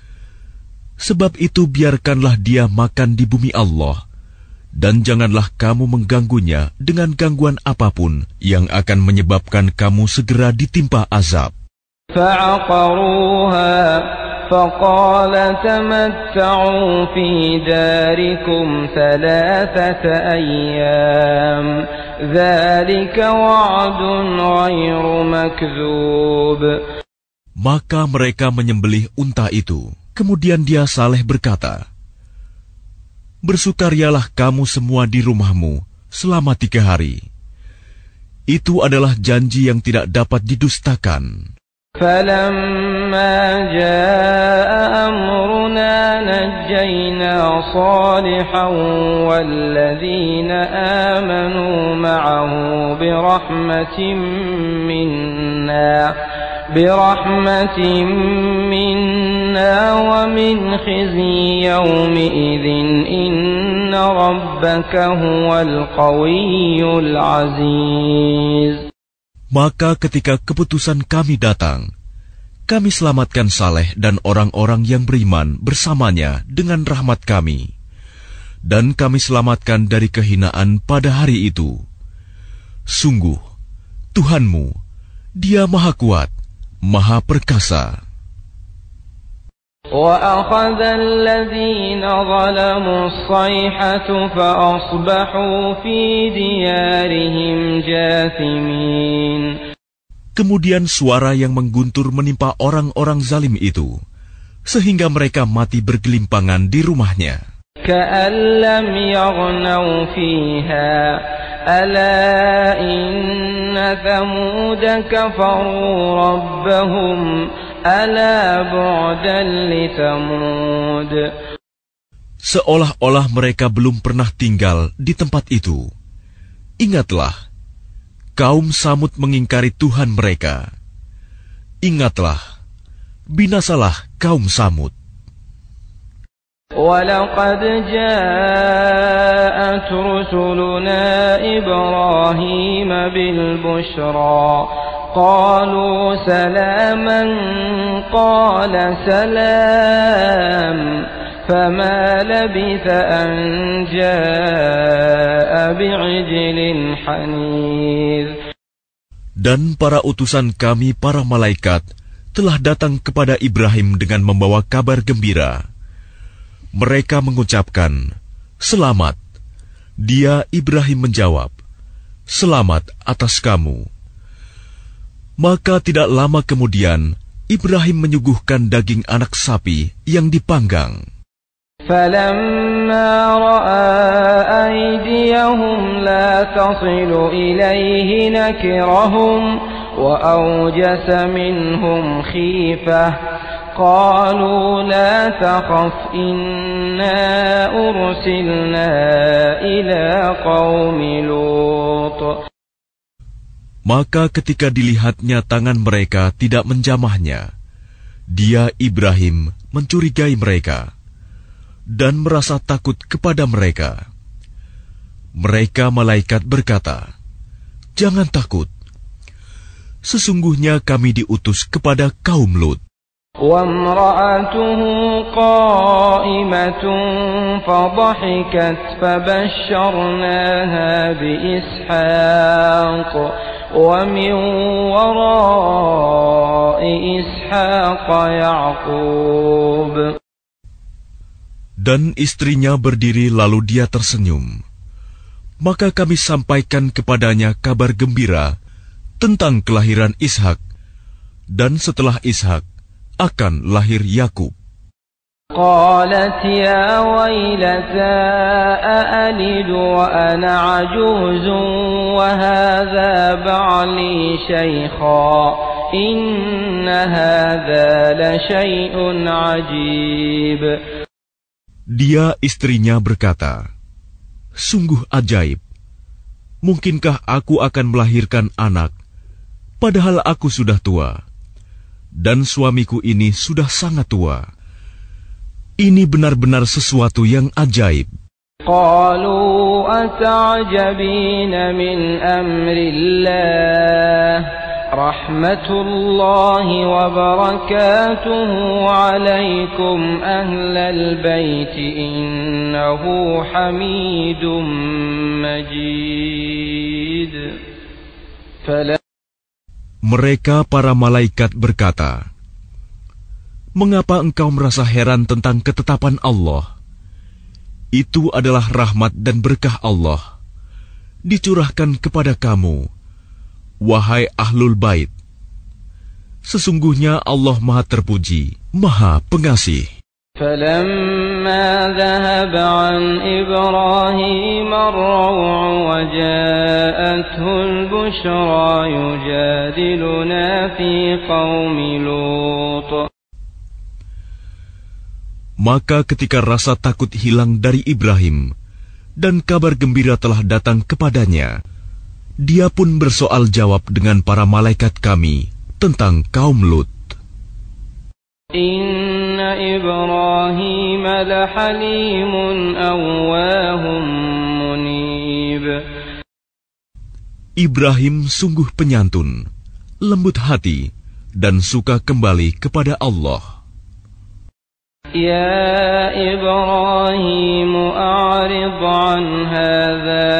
Sebab itu biarkanlah dia makan di bumi Allah, dan janganlah kamu mengganggunya dengan gangguan apapun yang akan menyebabkan kamu segera ditimpa azab. فَعَقَرُوهَا فَقَالَ تَمَتَّعُوا فِي دَارِكُمْ ثَلَاثَةَ أَيَّامٍ ذَلِكَ وَعْدٌ غَيْرُ مَكْذُوبٍ. Maka mereka menyembelih unta itu. Kemudian dia Saleh berkata, "Bersukarialah kamu semua di rumahmu selama tiga hari. Itu adalah janji yang tidak dapat didustakan." فَلَمَّا جَاءَ أَمْرُنَا نَجَّيْنَا صَالِحًا وَالَّذِينَ آمَنُوا مَعَهُ بِرَحْمَةٍ مِّنَّا بِرَحْمَةٍ مِّنَّا وَمِنْ خِزْيِ يَوْمِئِذٍ إِنَّ رَبَّكَ هُوَ الْقَوِيُّ الْعَزِيزُ. Maka ketika keputusan kami datang, kami selamatkan Saleh dan orang-orang yang beriman bersamanya dengan rahmat kami, dan kami selamatkan dari kehinaan pada hari itu. Sungguh, Tuhanmu, Dia Maha Kuat, Maha Perkasa. وَأَخَذَ الَّذِينَ ظَلَمُوا الصَّيْحَةُ فَأَصْبَحُوا فِي دِيَارِهِمْ جَاثِمِينَ. Kemudian suara yang mengguntur menimpa orang-orang zalim itu, sehingga mereka mati bergelimpangan di rumahnya. كَأَن لَّمْ يَغْنَوْا فِيهَا أَلَا إِنَّ ثَمُودَ كَفَرُوا رَبَّهُمْ أَلَا بُعْدًا لِثَمُودَ. Seolah-olah mereka belum pernah tinggal di tempat itu. Ingatlah, kaum Samud mengingkari Tuhan mereka. Ingatlah, binasalah kaum Samud. وَلَقَدْ جَاءَتْ رُسُلُنَا إِبْرَاهِيمَ بِالْبُشْرَى قَالُوا سَلَامًا قَالَ سَلَامٌ فَمَا لَبِثَ أَن جَاءَ بِعِجْلٍ حَنِيذٍ. Dan para utusan kami, para malaikat, telah datang kepada Ibrahim dengan membawa kabar gembira. Mereka mengucapkan, "Selamat." Dia Ibrahim menjawab, selamat atas kamu. Maka tidak lama kemudian, Ibrahim menyuguhkan daging anak sapi yang dipanggang. فَلَمَّا رَأَى أَيْدِيَهُمْ لَا تَصِلُ إِلَيْهِ نَكِرَهُمْ وَأَوْجَسَ مِنْهُمْ خِيفَةً قَالُوا لَا تَخَفْ إِنَّا أُرْسِلْنَا إِلَى قَوْمِ لُوطٍ. Maka ketika dilihatnya tangan mereka tidak menjamahnya, dia Ibrahim mencurigai mereka dan merasa takut kepada mereka. Mereka malaikat berkata, "Jangan takut. Sesungguhnya kami diutus kepada kaum Lut." وَامْرَأَتُهُ قَائِمَةٌ فَضَحِكَتْ فَبَشَّرْنَاهَا بِإِسْحَاقَ وَمِنْ وَرَاءِ إِسْحَاقَ يَعْقُوبَ. Dan istrinya berdiri lalu dia tersenyum. Maka kami sampaikan kepadanya kabar gembira tentang kelahiran Ishak, dan setelah Ishak akan lahir Yakub. قالت يا ويلتى أألد وأنا عجوز وهذا بعلي شيخا إن هذا لشيء عجيب. Dia istrinya berkata, "Sungguh ajaib. Mungkinkah aku akan melahirkan anak, padahal aku sudah tua, dan suamiku ini sudah sangat tua. Ini benar-benar sesuatu yang ajaib." قالوا أتعجبين من أمر الله رحمة الله وبركاته عليكم أهل البيت إنه حميد مجيد. فلا Mereka para malaikat berkata, "Mengapa engkau merasa heran tentang ketetapan Allah? Itu adalah rahmat dan berkah Allah, dicurahkan kepada kamu, wahai ahlul bait. Sesungguhnya Allah Maha Terpuji, Maha Pengasih." فَلَمَّا ذَهَبَ عَنْ إِبْرَاهِيمَ الرَّوْعُ وَجَاءَتْهُ الْبُشْرَى يُجَادِلُنَا فِي قَوْمِ لُوطٍ. Maka ketika rasa takut hilang dari Ibrahim dan kabar gembira telah datang kepadanya, dia pun bersoal jawab dengan para malaikat kami tentang kaum Lut. Inna Ibrahim lahalimun awwahum munib. Ibrahim sungguh penyantun, lembut hati, dan suka kembali kepada Allah. Ya Ibrahim a'rid an hadha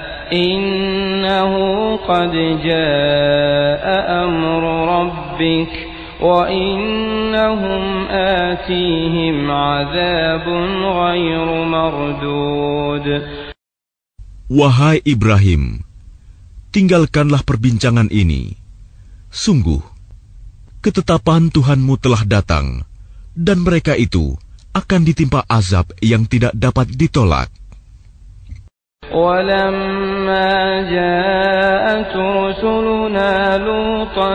innahu qad jaa'a amru rabbik wa innahum atihim 'adzabun ghairu mardud. Wahai Ibrahim, tinggalkanlah perbincangan ini. Sungguh, ketetapan Tuhanmu telah datang, dan mereka itu akan ditimpa azab yang tidak dapat ditolak. وَلَمَّا جَاءَتْ رُسُلُنَا لُوطًا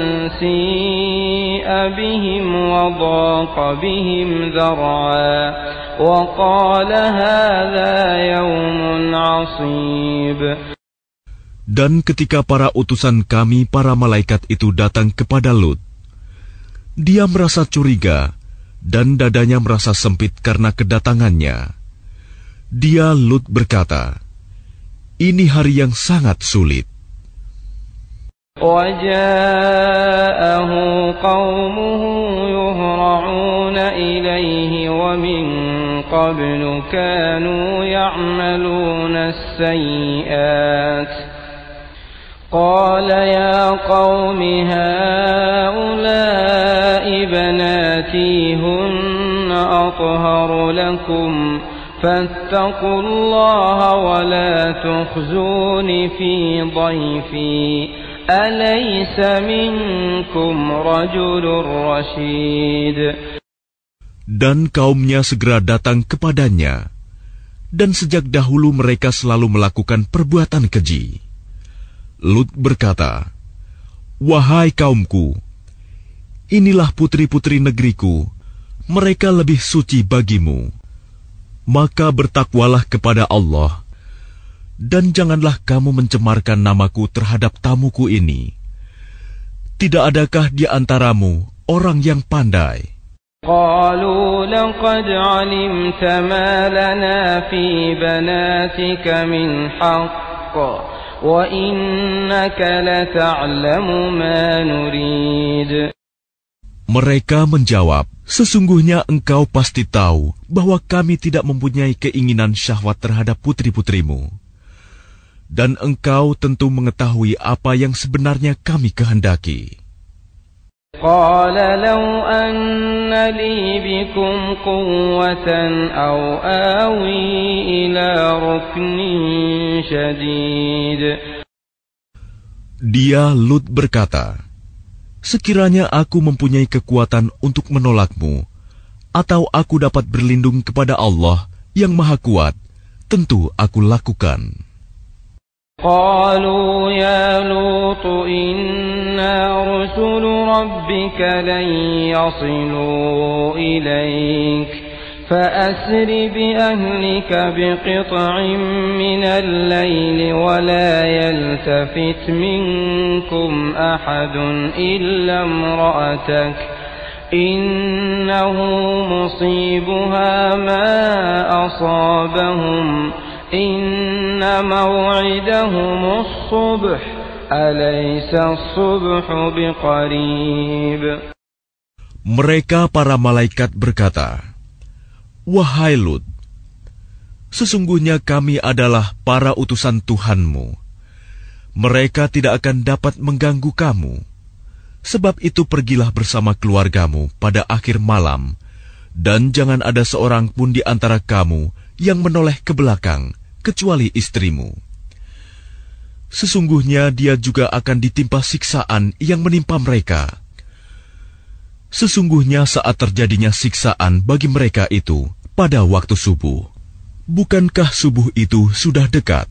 سِيءَ بِهِمْ وَضَاقَ بِهِمْ ذَرْعًا وَقَالَ هَذَا يَوْمٌ عَصِيبٌ. Dan ketika para utusan kami, para malaikat itu datang kepada Lut, dia merasa curiga dan dadanya merasa sempit karena kedatangannya. Dia Lut berkata, "Ini hari yang sangat sulit." وَجَاءَهُ قَوْمُهُ يُهْرَعُونَ إِلَيْهِ وَمِنْ قَبْلُ كَانُوا يَعْمَلُونَ السَّيِّئَاتِ قَالَ يَا قَوْمِ هَؤُلَاءِ بَنَاتِي هُنَّ أَطْهَرُ لَكُمْ فاتقوا الله ولا تخزون في ضيفي أليس منكم رجل رشيد. Dan kaumnya segera datang kepadanya, dan sejak dahulu mereka selalu melakukan perbuatan keji. Lut berkata, "Wahai kaumku, inilah putri-putri negeriku, mereka lebih suci bagimu. Maka bertakwalah kepada Allah, dan janganlah kamu mencemarkan namaku terhadap tamuku ini. Tidak adakah di antaramu orang yang pandai?" قالوا لقد علمت ما لنا في بناتك من حق وإنك لتعلم ما نريد. Mereka menjawab, "Sesungguhnya engkau pasti tahu bahwa kami tidak mempunyai keinginan syahwat terhadap putri-putrimu. Dan engkau tentu mengetahui apa yang sebenarnya kami kehendaki." قال لو أن لي بكم قوة أو آوي إلى ركن شديد. Dia Lut berkata, "Sekiranya aku mempunyai kekuatan untuk menolakmu, atau aku dapat berlindung kepada Allah yang Maha Kuat, tentu aku lakukan." قالوا يا لوط إنا رسل ربك لن يصلوا إليك فأسر بأهلك بقطع من الليل ولا يلتفت منكم أحد إلا امرأتك إنه مصيبها ما أصابهم إن موعدهم الصبح أليس الصبح بقريب. Mereka para malaikat berkata, "Wahai Lut, sesungguhnya kami adalah para utusan Tuhanmu. Mereka tidak akan dapat mengganggu kamu. Sebab itu pergilah bersama keluargamu pada akhir malam, dan jangan ada seorang pun di antara kamu yang menoleh ke belakang, kecuali istrimu. Sesungguhnya dia juga akan ditimpa siksaan yang menimpa mereka. Sesungguhnya saat terjadinya siksaan bagi mereka itu pada waktu subuh. Bukankah subuh itu sudah dekat?"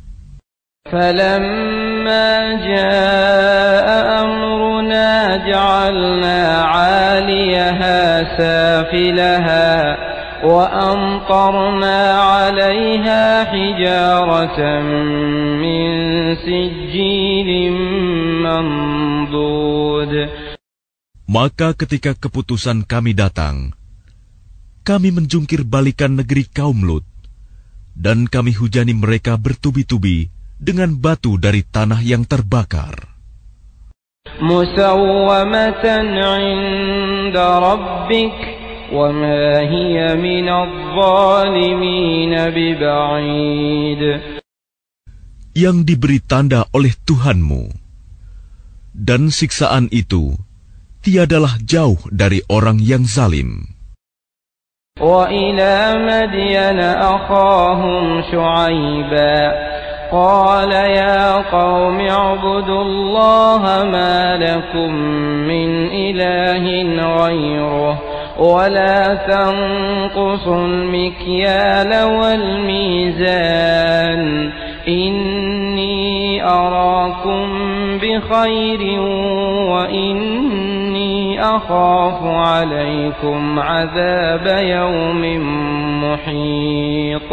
فَلَمَّا جَاءَ أَمْرُنَا جَعَلْنَا عَالِيَهَا سَافِلَهَا وَأَمْطَرْنَا عَلَيْهَا حِجَارَةً مِّن سِجِّيلٍ مَّنضُودٍ. Maka ketika keputusan kami datang, kami menjungkir balikan negeri kaum Lut, dan kami hujani mereka bertubi-tubi dengan batu dari tanah yang terbakar. Musawwamatan 'inda rabbik wa ma hiya minadh-dhalimin biba'id. Yang diberi tanda oleh Tuhanmu, dan siksaan itu tiadalah jauh dari orang yang zalim. Wa ila Madyana akhahum Syu'aiba qala ya qaumi ibudullaha ma lakum min ilahin ghayruh wa la tanqusul mikyala wal mizan inni arakum bi khairin wa inni akhafu alaikum azab yawmin muhit.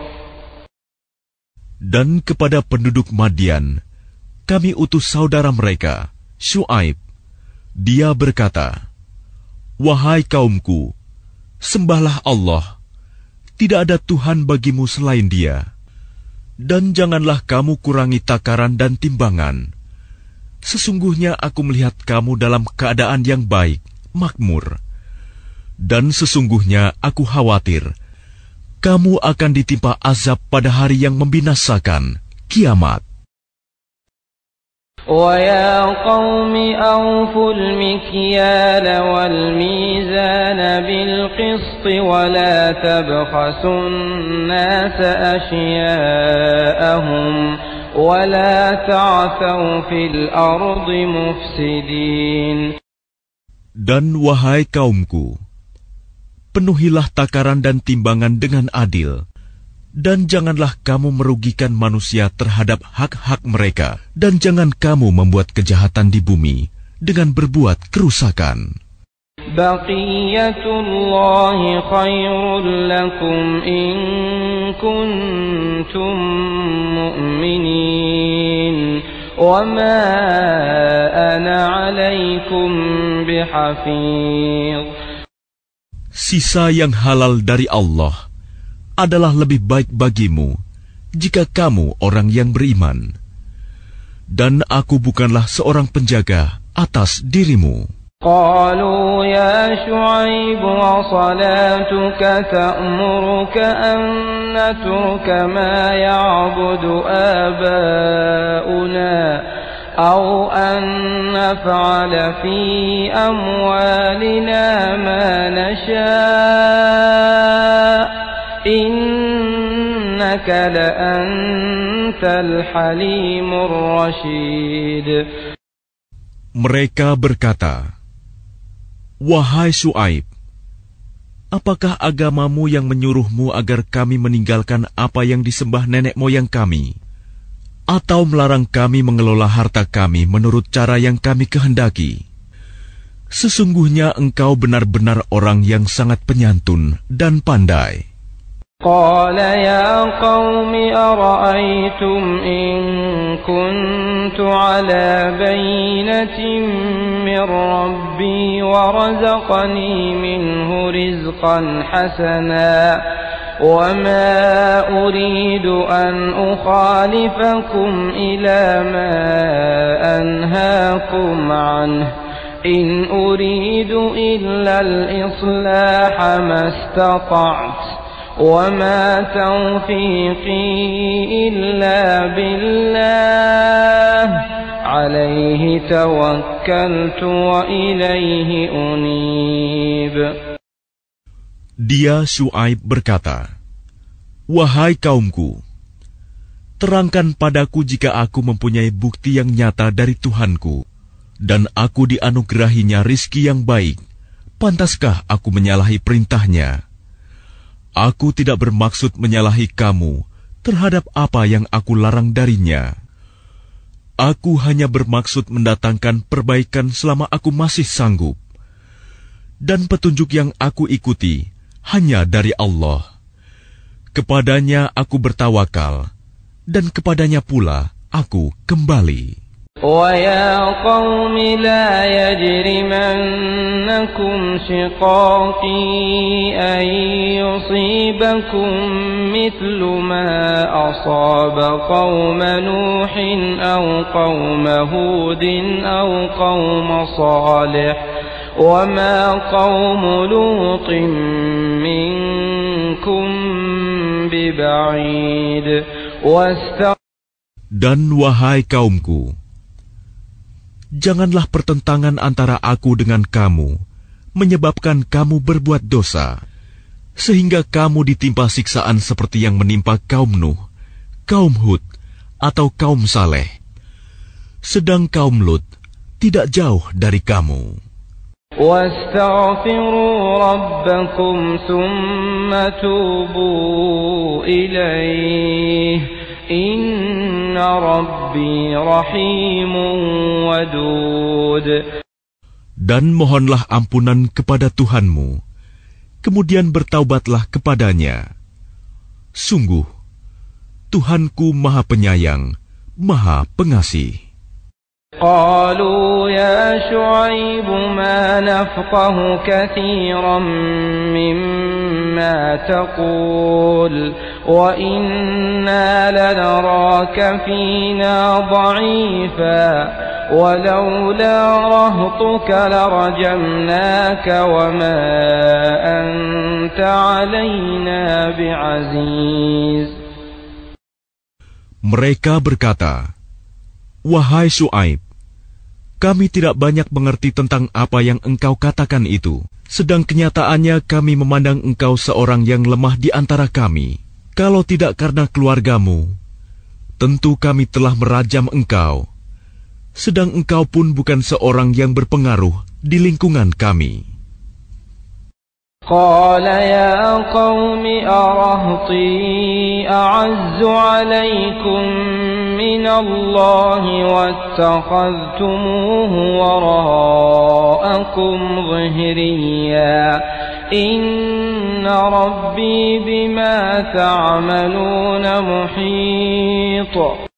Dan kepada penduduk Madian, kami utus saudara mereka, Syuaib. Dia berkata, "Wahai kaumku, sembahlah Allah. Tidak ada Tuhan bagimu selain Dia. Dan janganlah kamu kurangi takaran dan timbangan. Sesungguhnya aku melihat kamu dalam keadaan yang baik, makmur. Dan sesungguhnya aku khawatir kamu akan ditimpa azab pada hari yang membinasakan, kiamat." وَيَا قَوْمِ أَوْفُوا الْمِكْيَالَ وَالْمِيزَانَ بِالْقِسْطِ وَلَا تَبْخَسُوا النَّاسَ أَشْيَاءَهُمْ وَلَا تَعْثَوْا فِي الْأَرْضِ مُفْسِدِينَ. Dan wahai kaumku, penuhilah takaran dan timbangan dengan adil, dan janganlah kamu merugikan manusia terhadap hak-hak mereka, dan jangan kamu membuat kejahatan di bumi dengan berbuat kerusakan. Baqiyatullahi khairul lakum in kuntum mu'minin wa ma ana 'alaikum bihafidh. Sisa yang halal dari Allah adalah lebih baik bagimu jika kamu orang yang beriman, dan aku bukanlah seorang penjaga atas dirimu. Qalu ya Shu'aib wa salatuka ta'muruka an natruka ma ya'budu aba'una aw an naf'ala fi amwalina ma nasha' innaka la antal halimur rasyid. Mereka berkata, wahai Shu'aib, apakah agamamu yang menyuruhmu agar kami meninggalkan apa yang disembah nenek moyang kami, atau melarang kami mengelola harta kami menurut cara yang kami kehendaki? Sesungguhnya engkau benar-benar orang yang sangat penyantun dan pandai. قال يا قوم أرأيتم إن كنت على بينة من ربي ورزقني منه رزقا حسنا وما أريد أن أخالفكم إلى ما أنهاكم عنه إن أريد إلا الإصلاح ما استطعت وما توفيقي إلا بالله عليه توكلت وإليه أنيب. Dia Shu'aib berkata, wahai kaumku, terangkan padaku jika aku mempunyai bukti yang nyata dari Tuhanku, dan aku dianugerahinya rizki yang baik, pantaskah aku menyalahi perintahnya? Aku tidak bermaksud menyalahi kamu terhadap apa yang aku larang darinya. Aku hanya bermaksud mendatangkan perbaikan selama aku masih sanggup. Dan petunjuk yang aku ikuti hanya dari Allah. Kepadanya aku bertawakal, dan kepadanya pula aku kembali. وَيَا قَوْمِ لَا يَجْرِمَنَّكُمْ شِقَاقِي أَن يُصِيبَكُم مِّثْلُ مَا أَصَابَ قَوْمَ نُوحٍ أَوْ قَوْمَ هُودٍ أَوْ قَوْمَ صَالِحٍ وَمَا قَوْمُ لُوطٍ مِّنكُم بِبَعِيدٍ. Dan wahai kaumku, janganlah pertentangan antara aku dengan kamu menyebabkan kamu berbuat dosa, sehingga kamu ditimpa siksaan seperti yang menimpa kaum Nuh, kaum Hud, atau kaum Saleh. Sedang kaum Lut tidak jauh dari kamu. وَاسْتَغْفِرُوا رَبَّكُمْ ثُمَّ تُوبُوا إِلَيْهِ Inna Rabbi rahimun wadud. Dan mohonlah ampunan kepada Tuhanmu, kemudian bertaubatlah kepadanya. Sungguh, Tuhanku Maha Penyayang, Maha Pengasih. قالوا يا شعيب ما نفقه كثيرا مما تقول وإنا لنراك فينا ضعيفا ولولا رهطك لرجمناك وما أنت علينا بعزيز. Mereka berkata, Wahai Syuaib, kami tidak banyak mengerti tentang apa yang engkau katakan itu. Sedang kenyataannya kami memandang engkau seorang yang lemah di antara kami. Kalau tidak karena keluargamu, tentu kami telah merajam engkau. Sedang engkau pun bukan seorang yang berpengaruh di lingkungan kami. Qala ya qawmi arahti a'azzu alaykum min Allah wattakhadhtumuhu wara'akum zahiriya inna rabbi bima ta'maluna muhit.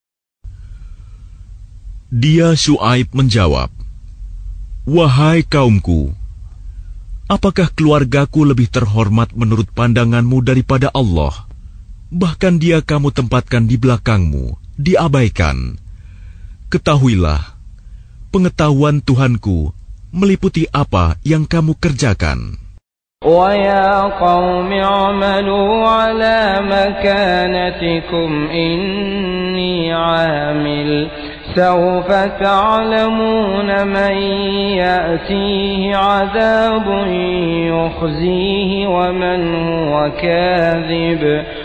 Dia Syuaib menjawab, wahai kaumku, apakah keluargaku lebih terhormat menurut pandanganmu daripada Allah? Bahkan dia kamu tempatkan di belakangmu, diabaikan. Ketahuilah, pengetahuan Tuhanku meliputi apa yang kamu kerjakan. Wa ya qaumi a'malu ala makanatikum inni 'amil. سوف تعلمون من يأتيه عذاب يخزيه ومن هو كاذب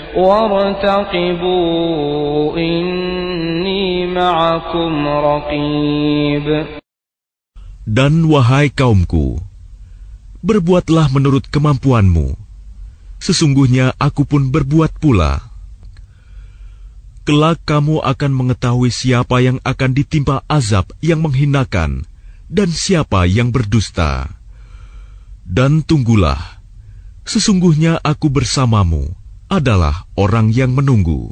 وارتقبوا إني معكم رقيب. Dan wahai kaumku, berbuatlah menurut kemampuanmu. Sesungguhnya aku pun berbuat pula. Kelak kamu akan mengetahui siapa yang akan ditimpa azab yang menghinakan dan siapa yang berdusta. Dan tunggulah, sesungguhnya aku bersamamu adalah orang yang menunggu.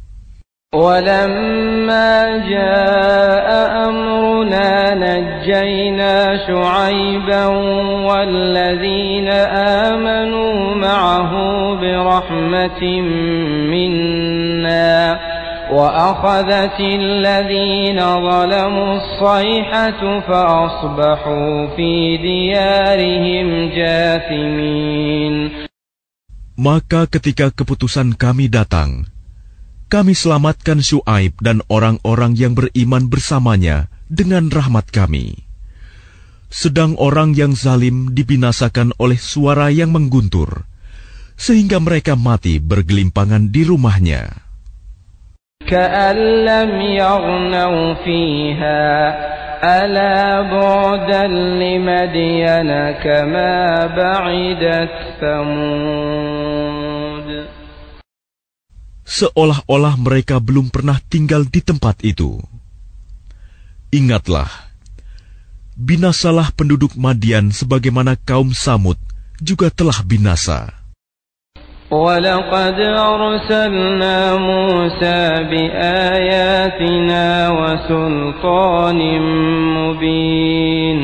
وَلَمَّا جَاءَ أَمْرُنَا نَجَّيْنَا شُعَيْبًا وَالَّذِينَ آمَنُوا مَعَهُ بِرَحْمَةٍ مِنَّا وَأَخَذَتِ الَّذِينَ ظَلَمُوا الصَّيْحَةُ فَأَصْبَحُوا فِي دِيَارِهِمْ جَاثِمِينَ. Maka ketika keputusan kami datang, kami selamatkan Syuaib dan orang-orang yang beriman bersamanya dengan rahmat kami. Sedang orang yang zalim dibinasakan oleh suara yang mengguntur, sehingga mereka mati bergelimpangan di rumahnya. كَأَن لَّمْ يَغْنَوْا فِيهَا أَلَا بُعْدًا لِّمَدْيَنَ كَمَا بَعِدَتْ ثَمُودُ. Seolah-olah mereka belum pernah tinggal di tempat itu. Ingatlah, binasalah penduduk Madian sebagaimana kaum Samud juga telah binasa. وَلَقَدْ أَرْسَلْنَا مُوسَى بِآيَاتِنَا وَسُلْطَانٍ مُبِينٍ.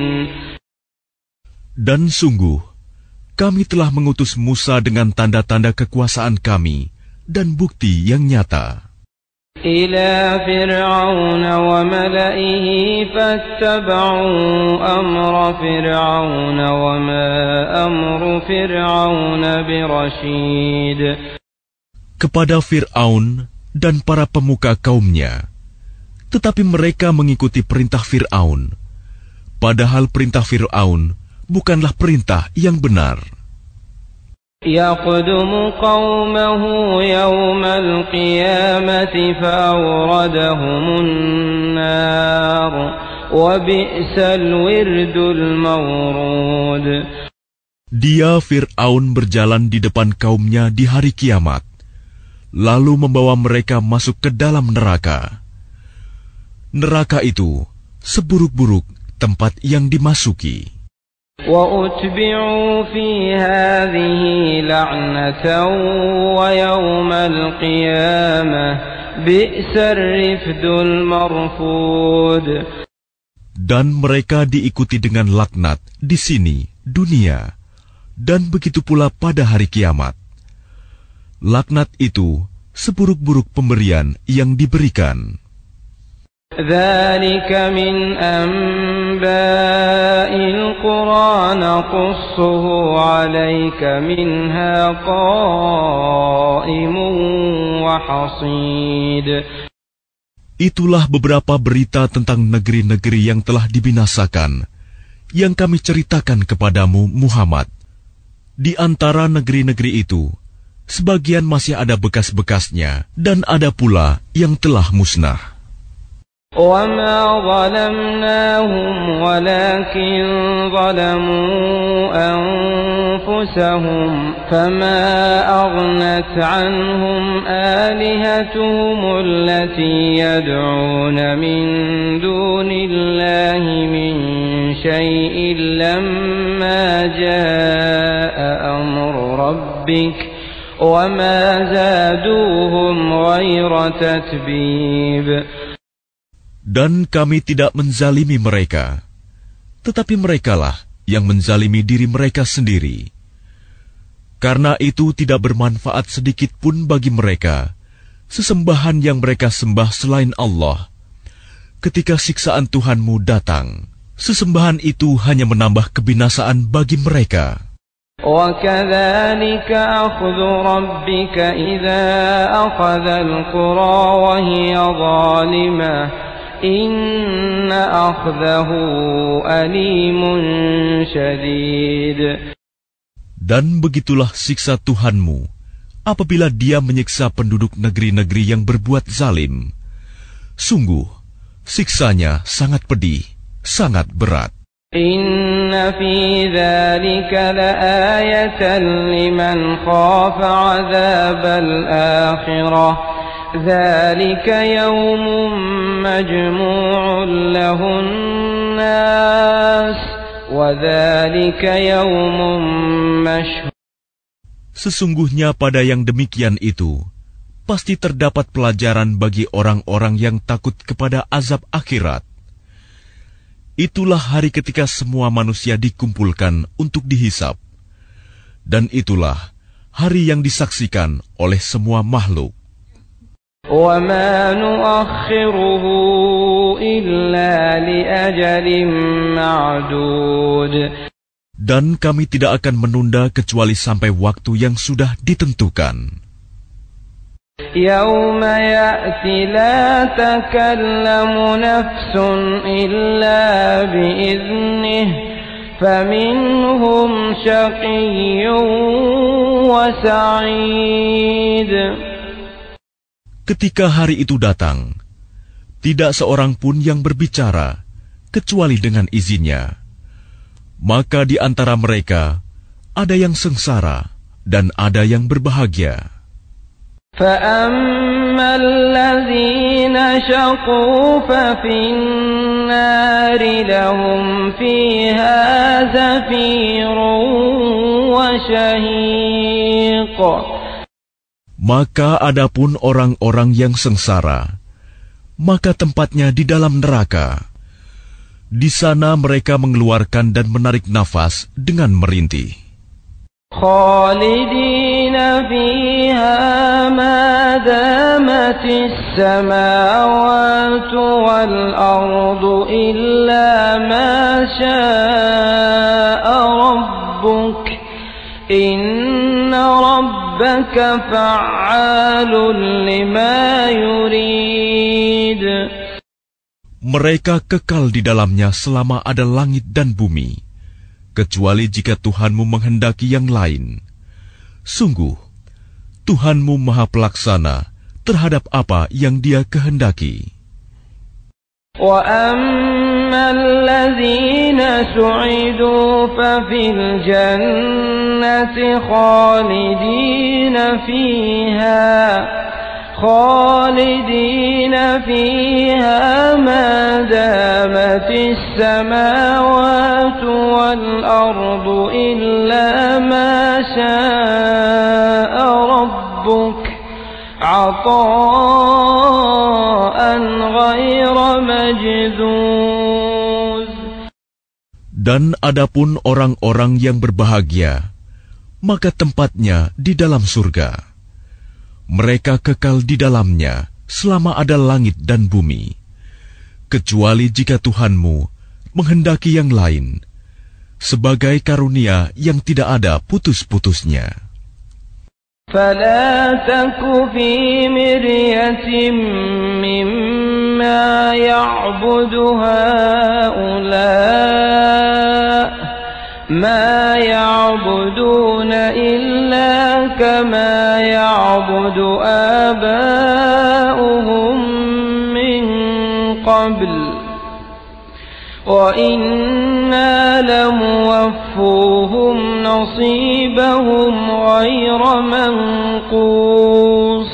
Dan sungguh, kami telah mengutus Musa dengan tanda-tanda kekuasaan kami dan bukti yang nyata. إِلَى فِرْعَوْنَ وَمَلَئِهِ فَاتَّبَعُوا أَمْرَ فِرْعَوْنَ وَمَا أَمْرُ فِرْعَوْنَ بِرَشِيدٍ. Kepada Fir'aun dan para pemuka kaumnya, tetapi mereka mengikuti perintah Fir'aun, padahal perintah Fir'aun bukanlah perintah yang benar. يَقْدُمُ قَوْمَهُ يَوْمَ الْقِيَامَةِ فَأَوْرَدَهُمُ النَّارَ وَبِئْسَ الْوِرْدُ الْمَوْرُودُ. Dia Fir'aun berjalan di depan kaumnya di hari kiamat, lalu membawa mereka masuk ke dalam neraka. Neraka itu seburuk-buruk tempat yang dimasuki. وَأُتْبِعُوا فِي هَذِهِ لَعْنَةً وَيَوْمَ الْقِيَامَةِ بِئْسَ الرِّفْدُ الْمَرْفُودُ. Dan mereka diikuti dengan laknat di sini, dunia, dan begitu pula pada hari kiamat. Laknat itu seburuk-buruk pemberian yang diberikan. ذَلِكَ مِنْ أَنْبَاءِ الْقُرَى نَقُصُّهُ عَلَيْكَ مِنْهَا قَائِمٌ وَحَصِيدٌ. Itulah beberapa berita tentang negeri-negeri yang telah dibinasakan, yang kami ceritakan kepadamu, Muhammad. Di antara negeri-negeri itu, sebagian masih ada bekas-bekasnya, dan ada pula yang telah musnah. وَمَا ظَلَمْنَاهُمْ وَلَكِنْ ظَلَمُوا أَنفُسَهُمْ فَمَا أَغْنَتْ عَنْهُمْ آلِهَتُهُمُ الَّتِي يَدْعُونَ مِنْ دُونِ اللَّهِ مِنْ شَيْءٍ لَمَّا جَاءَ أَمْرُ رَبِّكَ وَمَا زَادُوهُمْ غَيْرَ تَتْبِيبٍ. Dan kami tidak menzalimi mereka, tetapi merekalah yang menzalimi diri mereka sendiri. Karena itu tidak bermanfaat sedikit pun bagi mereka sesembahan yang mereka sembah selain Allah. Ketika siksaan Tuhanmu datang, sesembahan itu hanya menambah kebinasaan bagi mereka. وَكَذَلِكَ أَخْذُ رَبِّكَ إِذَا أَخَذَ الْقُرَى وَهِيَ ظَالِمَةٌ إِنَّ أَخْذَهُ أَلِيمٌ شَدِيدٌ. Dan begitulah siksa Tuhanmu apabila Dia menyiksa penduduk negeri-negeri yang berbuat zalim. Sungguh, siksanya sangat pedih, sangat berat. Inna fi dzalika laayatan liman khafa 'adzabal akhirah. Dzalika yawmun majmu'un lahun nas wa dzalika yawmun mashhur. Sesungguhnya pada yang demikian itu pasti terdapat pelajaran bagi orang-orang yang takut kepada azab akhirat. Itulah hari ketika semua manusia dikumpulkan untuk dihisab. Dan itulah hari yang disaksikan oleh semua makhluk. وَمَا نُؤَخِّرُهُ إِلَّا لِأَجَلٍ مَّعْدُودٍ. Dan kami tidak akan menunda kecuali sampai waktu yang sudah ditentukan. يَوْمَ يَأْتِ لَا تَكَلَّمُ نَفْسٌ إِلَّا بِإِذْنِهِ فَمِنْهُمْ شَقِيٌّ وَسَعِيدٌ. Ketika hari itu datang, tidak seorang pun yang berbicara kecuali dengan izinnya. Maka di antara mereka ada yang sengsara dan ada yang berbahagia. فَأَمَّا الَّذِينَ شَقُوا فَفِي النَّارِ لَهُمْ فِيهَا زَفِيرٌ وَشَهِيقٌ. Maka adapun orang-orang yang sengsara, maka tempatnya di dalam neraka. Di sana mereka mengeluarkan dan menarik nafas dengan merintih. خَالِدِينَ فِيهَا مَا دَامَتِ السَّمَاوَاتُ وَالْأَرْضُ إِلَّا مَا شَاءَ رَبُّكَ إِنَّ رَبَّكَ فَعَّالٌ لِمَا يُرِيدُ. Mereka kekal di dalamnya selama ada langit dan bumi, kecuali jika Tuhanmu menghendaki yang lain. Sungguh, Tuhanmu Maha Pelaksana terhadap apa yang Dia kehendaki. وَأَمَّا الَّذِينَ سُعِدُوا فَفِي الْجَنَّةِ خَالِدِينَ فِيهَا خَالِدِينَ فِيهَا مَا دَامَتِ السَّمَاوَاتُ وَالْأَرْضُ إِلَّا مَا شَاءَ رَبُّكَ عَطَاءً غَيْرَ مَجْذُوذٍ. Dan adapun orang-orang yang berbahagia, maka tempatnya di dalam surga. Mereka kekal di dalamnya selama ada langit dan bumi, kecuali jika Tuhanmu menghendaki yang lain, sebagai karunia yang tidak ada putus-putusnya. فلا تك في مرية مما يعبد هؤلاء ما يعبدون إلا كما يعبد آباؤهم من قبل وإنا لموفوهم نصيبهم غير منقوص.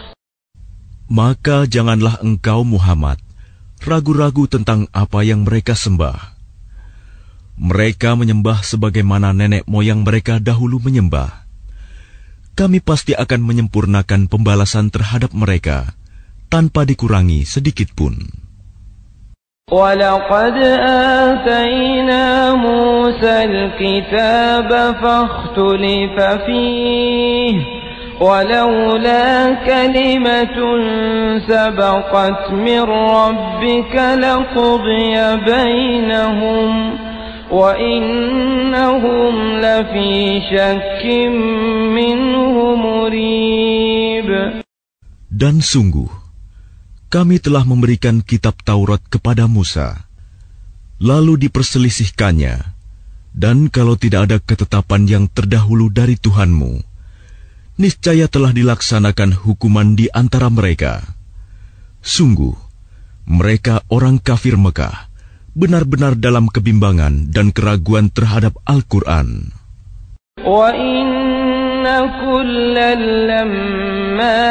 Maka janganlah engkau Muhammad ragu-ragu tentang apa yang mereka sembah. Mereka menyembah sebagaimana nenek moyang mereka dahulu menyembah. Kami pasti akan menyempurnakan pembalasan terhadap mereka tanpa dikurangi sedikit pun. وَلَقَدْ آتَيْنَا مُوسَى الْكِتَابَ فَاخْتُلِفَ فِيهِ وَلَوْلَا كَلِمَةٌ سَبَقَتْ مِنْ رَبِّكَ لَقُضِيَ بَيْنَهُمْ وَإِنَّهُمْ لَفِي شَكٍّ مِّنْهُ مُرِيبٍ. Dan sungguh kami telah memberikan kitab Taurat kepada Musa, lalu diperselisihkannya, dan kalau tidak ada ketetapan yang terdahulu dari Tuhanmu, niscaya telah dilaksanakan hukuman di antara mereka. Sungguh, mereka orang kafir Mekah, benar-benar dalam kebimbangan dan keraguan terhadap Al-Quran. وَإِنَّ كُلًّا لَّمَّا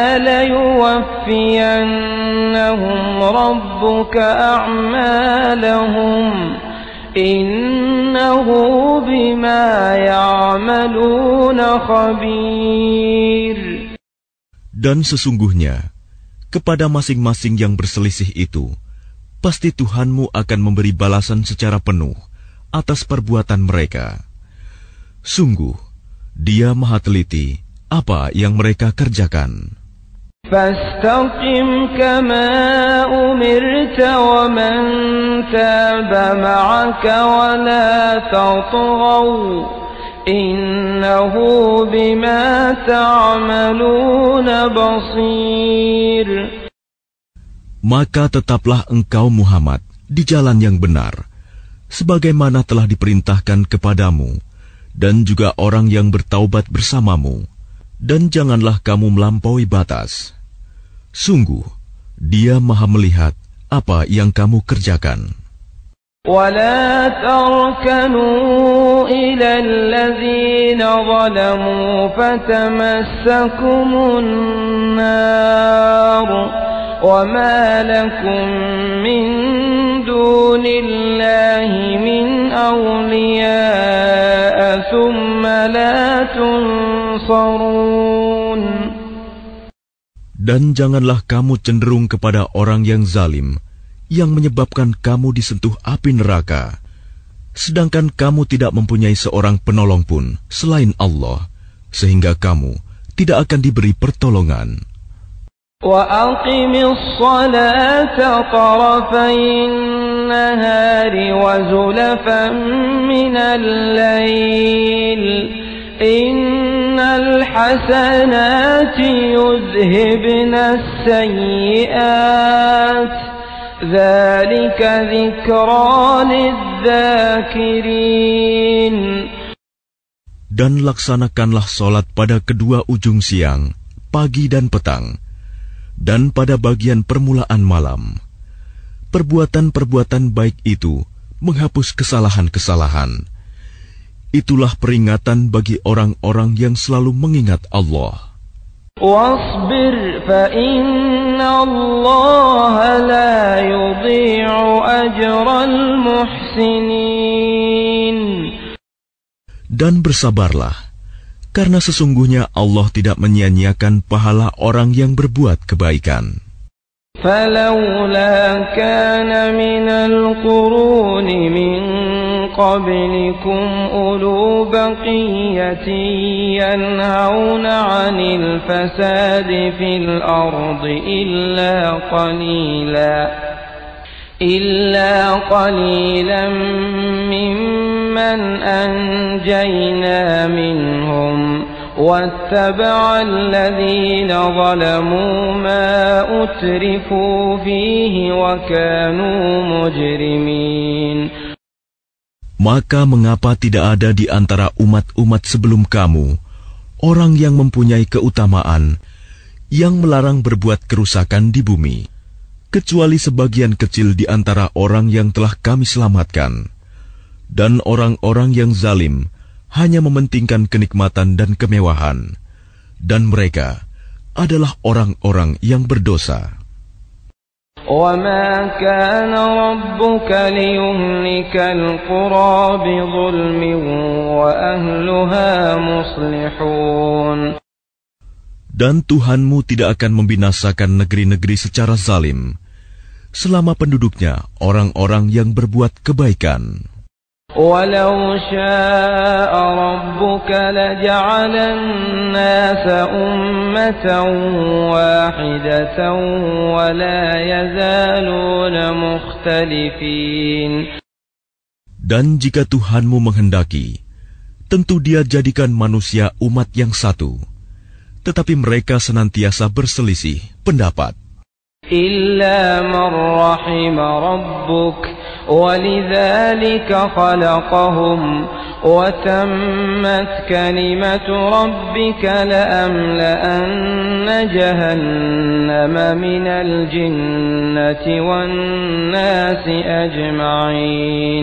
لَيُوَفِّيَنَّهُمْ رَبُّكَ أَعْمَالَهُمْ إِنَّهُ بِمَا يَعْمَلُونَ خَبِيرٌ. Dan sesungguhnya, kepada masing-masing yang berselisih itu, pasti Tuhanmu akan memberi balasan secara penuh atas perbuatan mereka. Sungguh, Dia Maha Teliti apa yang mereka kerjakan. فَاسْتَقِمْ كَمَا أُمِرْتَ وَمَنْ تَابَ مَعَكَ وَلَا تَطْغَوْا إِنَّهُ بِمَا تَعْمَلُونَ بَصِيرٌ. Maka tetaplah engkau Muhammad di jalan yang benar, sebagaimana telah diperintahkan kepadamu, dan juga orang yang bertaubat bersamamu, dan janganlah kamu melampaui batas. Sungguh, Dia Maha melihat apa yang kamu kerjakan. وَلَا تَرْكَنُوا إِلَى الَّذِينَ ظَلَمُوا فَتَمَسَّكُمُ النَّارُ وَمَا لَكُمْ مِنْ دُونِ اللَّهِ مِنْ أَوْلِيَاءَ ثُمَّ لَا تُنصَرُونَ. Dan janganlah kamu cenderung kepada orang yang zalim, yang menyebabkan kamu disentuh api neraka, sedangkan kamu tidak mempunyai seorang penolong pun selain Allah, sehingga kamu tidak akan diberi pertolongan. وَأَقِمِ الصَّلَاةَ طَرَفَيِ النَّهَارِ وَزُلَفًا مِنَ اللَّيْلِ إِنَّ الْحَسَنَاتِ يُذْهِبْنَ السَّيِّئَاتِ ذَلِكَ ذِكْرَى لِلذَّاكِرِينَ. Dan laksanakanlah solat pada kedua ujung siang, pagi dan petang, dan pada bagian permulaan malam. Perbuatan-perbuatan baik itu menghapus kesalahan-kesalahan. Itulah peringatan bagi orang-orang yang selalu mengingat Allah. وَاصْبِرْ فَإِنَّ اللَّهَ لَا يُضِيعُ أَجْرَ الْمُحْسِنِينَ. Dan bersabarlah, karena sesungguhnya Allah tidak menyia-nyiakan pahala orang yang berbuat kebaikan. فَلَوْلَا كَانَ مِنَ الْقُرُونِ مِنْ قَبْلِكُمْ أُولُو بَقِيَّةٍ يَنْهَوْنَ عَنِ الْفَسَادِ فِي الْأَرْضِ إِلَّا قَلِيلًا إِلَّا قَلِيلًا مِّمَّنْ أَنْجَيْنَا مِنْهُمْ واتبع الذين ظلموا ما أترفوا فيه وكانوا مجرمين. Maka mengapa tidak ada di antara umat-umat sebelum kamu orang yang mempunyai keutamaan yang melarang berbuat kerusakan di bumi, kecuali sebagian kecil di antara orang yang telah kami selamatkan, dan orang-orang yang zalim hanya mementingkan kenikmatan dan kemewahan, dan mereka adalah orang-orang yang berdosa. وَمَا كَانَ رَبُّكَ لِيُهْلِكَ الْقُرَى بِظُلْمٍ وَأَهْلُهَا مُصْلِحُونَ. Dan Tuhanmu tidak akan membinasakan negeri-negeri secara zalim, selama penduduknya orang-orang yang berbuat kebaikan. وَلَوْ شَاءَ رَبُّكَ لَجَعَلَ النَّاسَ أُمَّةً وَاحِدَةً وَلَا يَزَالُونَ مُخْتَلِفِينَ. Dan jika Tuhanmu menghendaki, tentu Dia jadikan manusia umat yang satu, tetapi mereka senantiasa berselisih pendapat. إِلَّا مَنْ رَحِمَ رَبُّكَ وَلِذَلِكَ خَلَقَهُمْ وَتَمَّتْ كَلِمَةُ رَبِّكَ لَأَمْلَأَنَّ جَهَنَّمَ مِنَ الْجِنَّةِ وَالنَّاسِ أَجْمَعِينَ.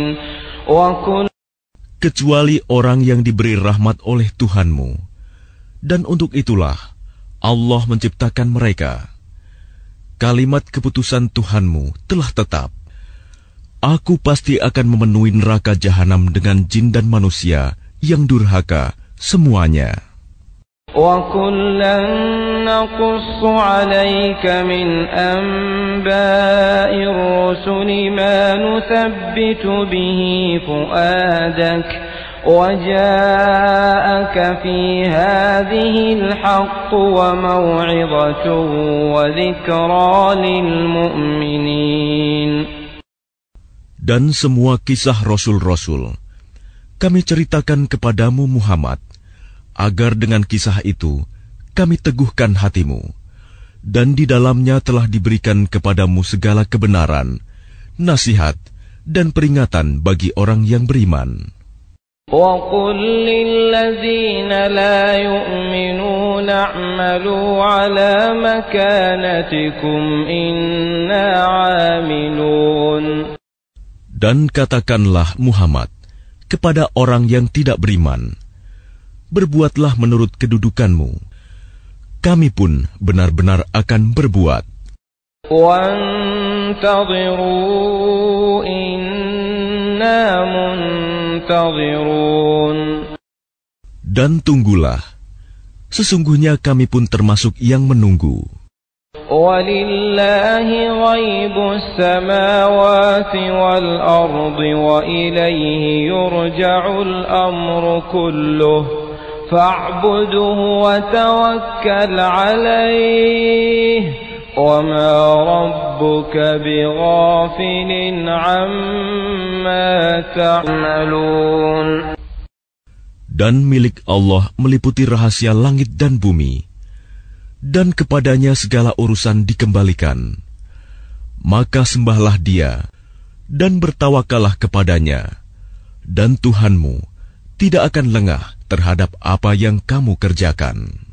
Kecuali orang yang diberi rahmat oleh Tuhanmu, dan untuk itulah Allah menciptakan mereka. Kalimat keputusan Tuhanmu telah tetap. Aku pasti akan memenuhi neraka jahanam dengan jin dan manusia yang durhaka semuanya. وَكُلًّا نَّقُصُّ عَلَيْكَ مِنْ أَنبَاءِ الرُّسُلِ مَا نُثَبِّتُ بِهِ فُؤَادَكَ وَجَاءَكَ فِي هَٰذِهِ الْحَقُّ وَمَوْعِظَةٌ وَذِكْرَىٰ لِلْمُؤْمِنِينَ. Dan semua kisah Rasul-Rasul kami ceritakan kepadamu Muhammad, agar dengan kisah itu kami teguhkan hatimu, dan di dalamnya telah diberikan kepadamu segala kebenaran, nasihat, dan peringatan bagi orang yang beriman. وَقُلْ لِلَّذِينَ لَا يُؤْمِنُونَ اعْمَلُوا عَلَى مَكَانَتِكُمْ إِنَّا عَامِلُونَ. Dan katakanlah Muhammad kepada orang yang tidak beriman, berbuatlah menurut kedudukanmu, kami pun benar-benar akan berbuat. وَانْتَظِرُوا إِنَّا مُنْتَظِرُونَ. Dan tunggulah, sesungguhnya kami pun termasuk yang menunggu. وَلِلَّهِ غَيْبُ السَّمَاوَاتِ وَالْأَرْضِ وَإِلَيْهِ يُرْجَعُ الْأَمْرُ كُلُّهُ فَاعْبُدْهُ وَتَوَكَّلْ عَلَيْهِ وَمَا رَبُّكَ بِغَافِلٍ عَمَّا تَعْمَلُونَ. Dan milik Allah meliputi rahasia langit dan bumi, dan kepadanya segala urusan dikembalikan. Maka sembahlah Dia dan bertawakallah kepadanya, dan Tuhanmu tidak akan lengah terhadap apa yang kamu kerjakan.